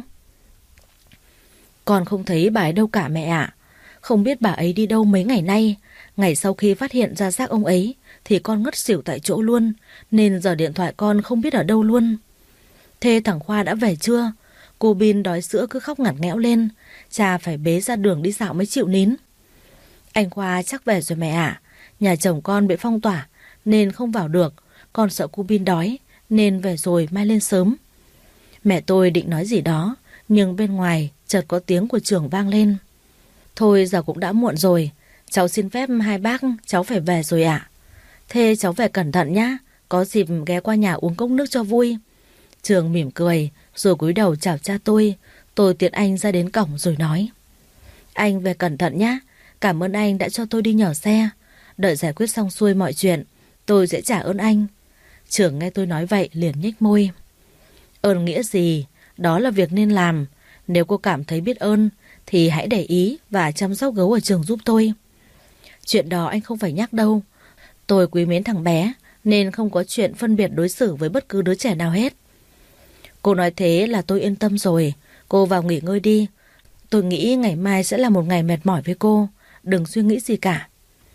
Con không thấy bà ấy đâu cả mẹ ạ. Không biết bà ấy đi đâu mấy ngày nay. Ngày sau khi phát hiện ra xác ông ấy thì con ngất xỉu tại chỗ luôn, nên giờ điện thoại con không biết ở đâu luôn. Thế thằng Khoa đã về chưa? Cô Bin đói sữa cứ khóc ngặt nghẽo lên. Cha phải bế ra đường đi dạo mới chịu nín. Anh Khoa chắc về rồi mẹ ạ. Nhà chồng con bị phong tỏa nên không vào được. Con sợ cô Bin đói nên về rồi mai lên sớm. Mẹ tôi định nói gì đó, nhưng bên ngoài chợt có tiếng của Trường vang lên: Thôi giờ cũng đã muộn rồi, cháu xin phép hai bác, cháu phải về rồi ạ. Thế cháu về cẩn thận nhá, có dịp ghé qua nhà uống cốc nước cho vui. Trường mỉm cười rồi cúi đầu chào cha tôi. Tôi tiễn anh ra đến cổng rồi nói: Anh về cẩn thận nhá, cảm ơn anh đã cho tôi đi nhờ xe. Đợi giải quyết xong xuôi mọi chuyện, tôi sẽ trả ơn anh. Trường nghe tôi nói vậy liền nhếch môi: Ơn nghĩa gì, đó là việc nên làm. Nếu cô cảm thấy biết ơn thì hãy để ý và chăm sóc Gấu ở trường giúp tôi. Chuyện đó anh không phải nhắc đâu. Tôi quý mến thằng bé nên không có chuyện phân biệt đối xử với bất cứ đứa trẻ nào hết. Cô nói thế là tôi yên tâm rồi. Cô vào nghỉ ngơi đi. Tôi nghĩ ngày mai sẽ là một ngày mệt mỏi với cô. Đừng suy nghĩ gì cả.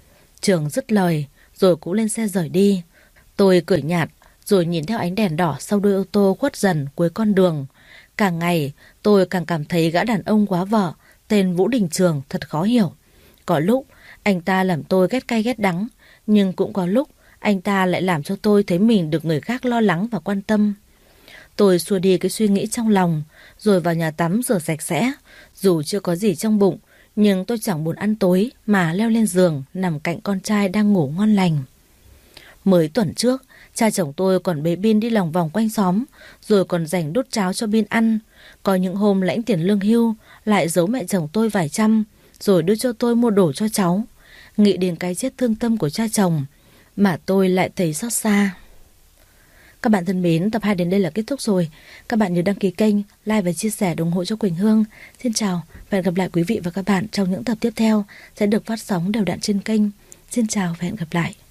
Trường dứt lời rồi cũng lên xe rời đi. Tôi cười nhạt rồi nhìn theo ánh đèn đỏ sau đuôi ô tô khuất dần cuối con đường. Càng ngày tôi càng cảm thấy gã đàn ông quá vợ tên Vũ Đình Trường thật khó hiểu. Có lúc anh ta làm tôi ghét cay ghét đắng, nhưng cũng có lúc anh ta lại làm cho tôi thấy mình được người khác lo lắng và quan tâm. Tôi xua đi cái suy nghĩ trong lòng, rồi vào nhà tắm rửa sạch sẽ. Dù chưa có gì trong bụng, nhưng tôi chẳng buồn ăn tối mà leo lên giường nằm cạnh con trai đang ngủ ngon lành. Mới tuần trước, cha chồng tôi còn bế Bin đi lòng vòng quanh xóm, rồi còn dành đút cháo cho Bin ăn. Có những hôm lãnh tiền lương hưu, lại giấu mẹ chồng tôi vài trăm, rồi đưa cho tôi mua đồ cho cháu. Nghĩ đến cái chết thương tâm của cha chồng mà tôi lại thấy xót xa. Các bạn thân mến, tập 2 đến đây là kết thúc rồi. Các bạn nhớ đăng ký kênh, like và chia sẻ ủng hộ cho Quỳnh Hương. Xin chào và hẹn gặp lại quý vị và các bạn trong những tập tiếp theo sẽ được phát sóng đều đặn trên kênh. Xin chào và hẹn gặp lại.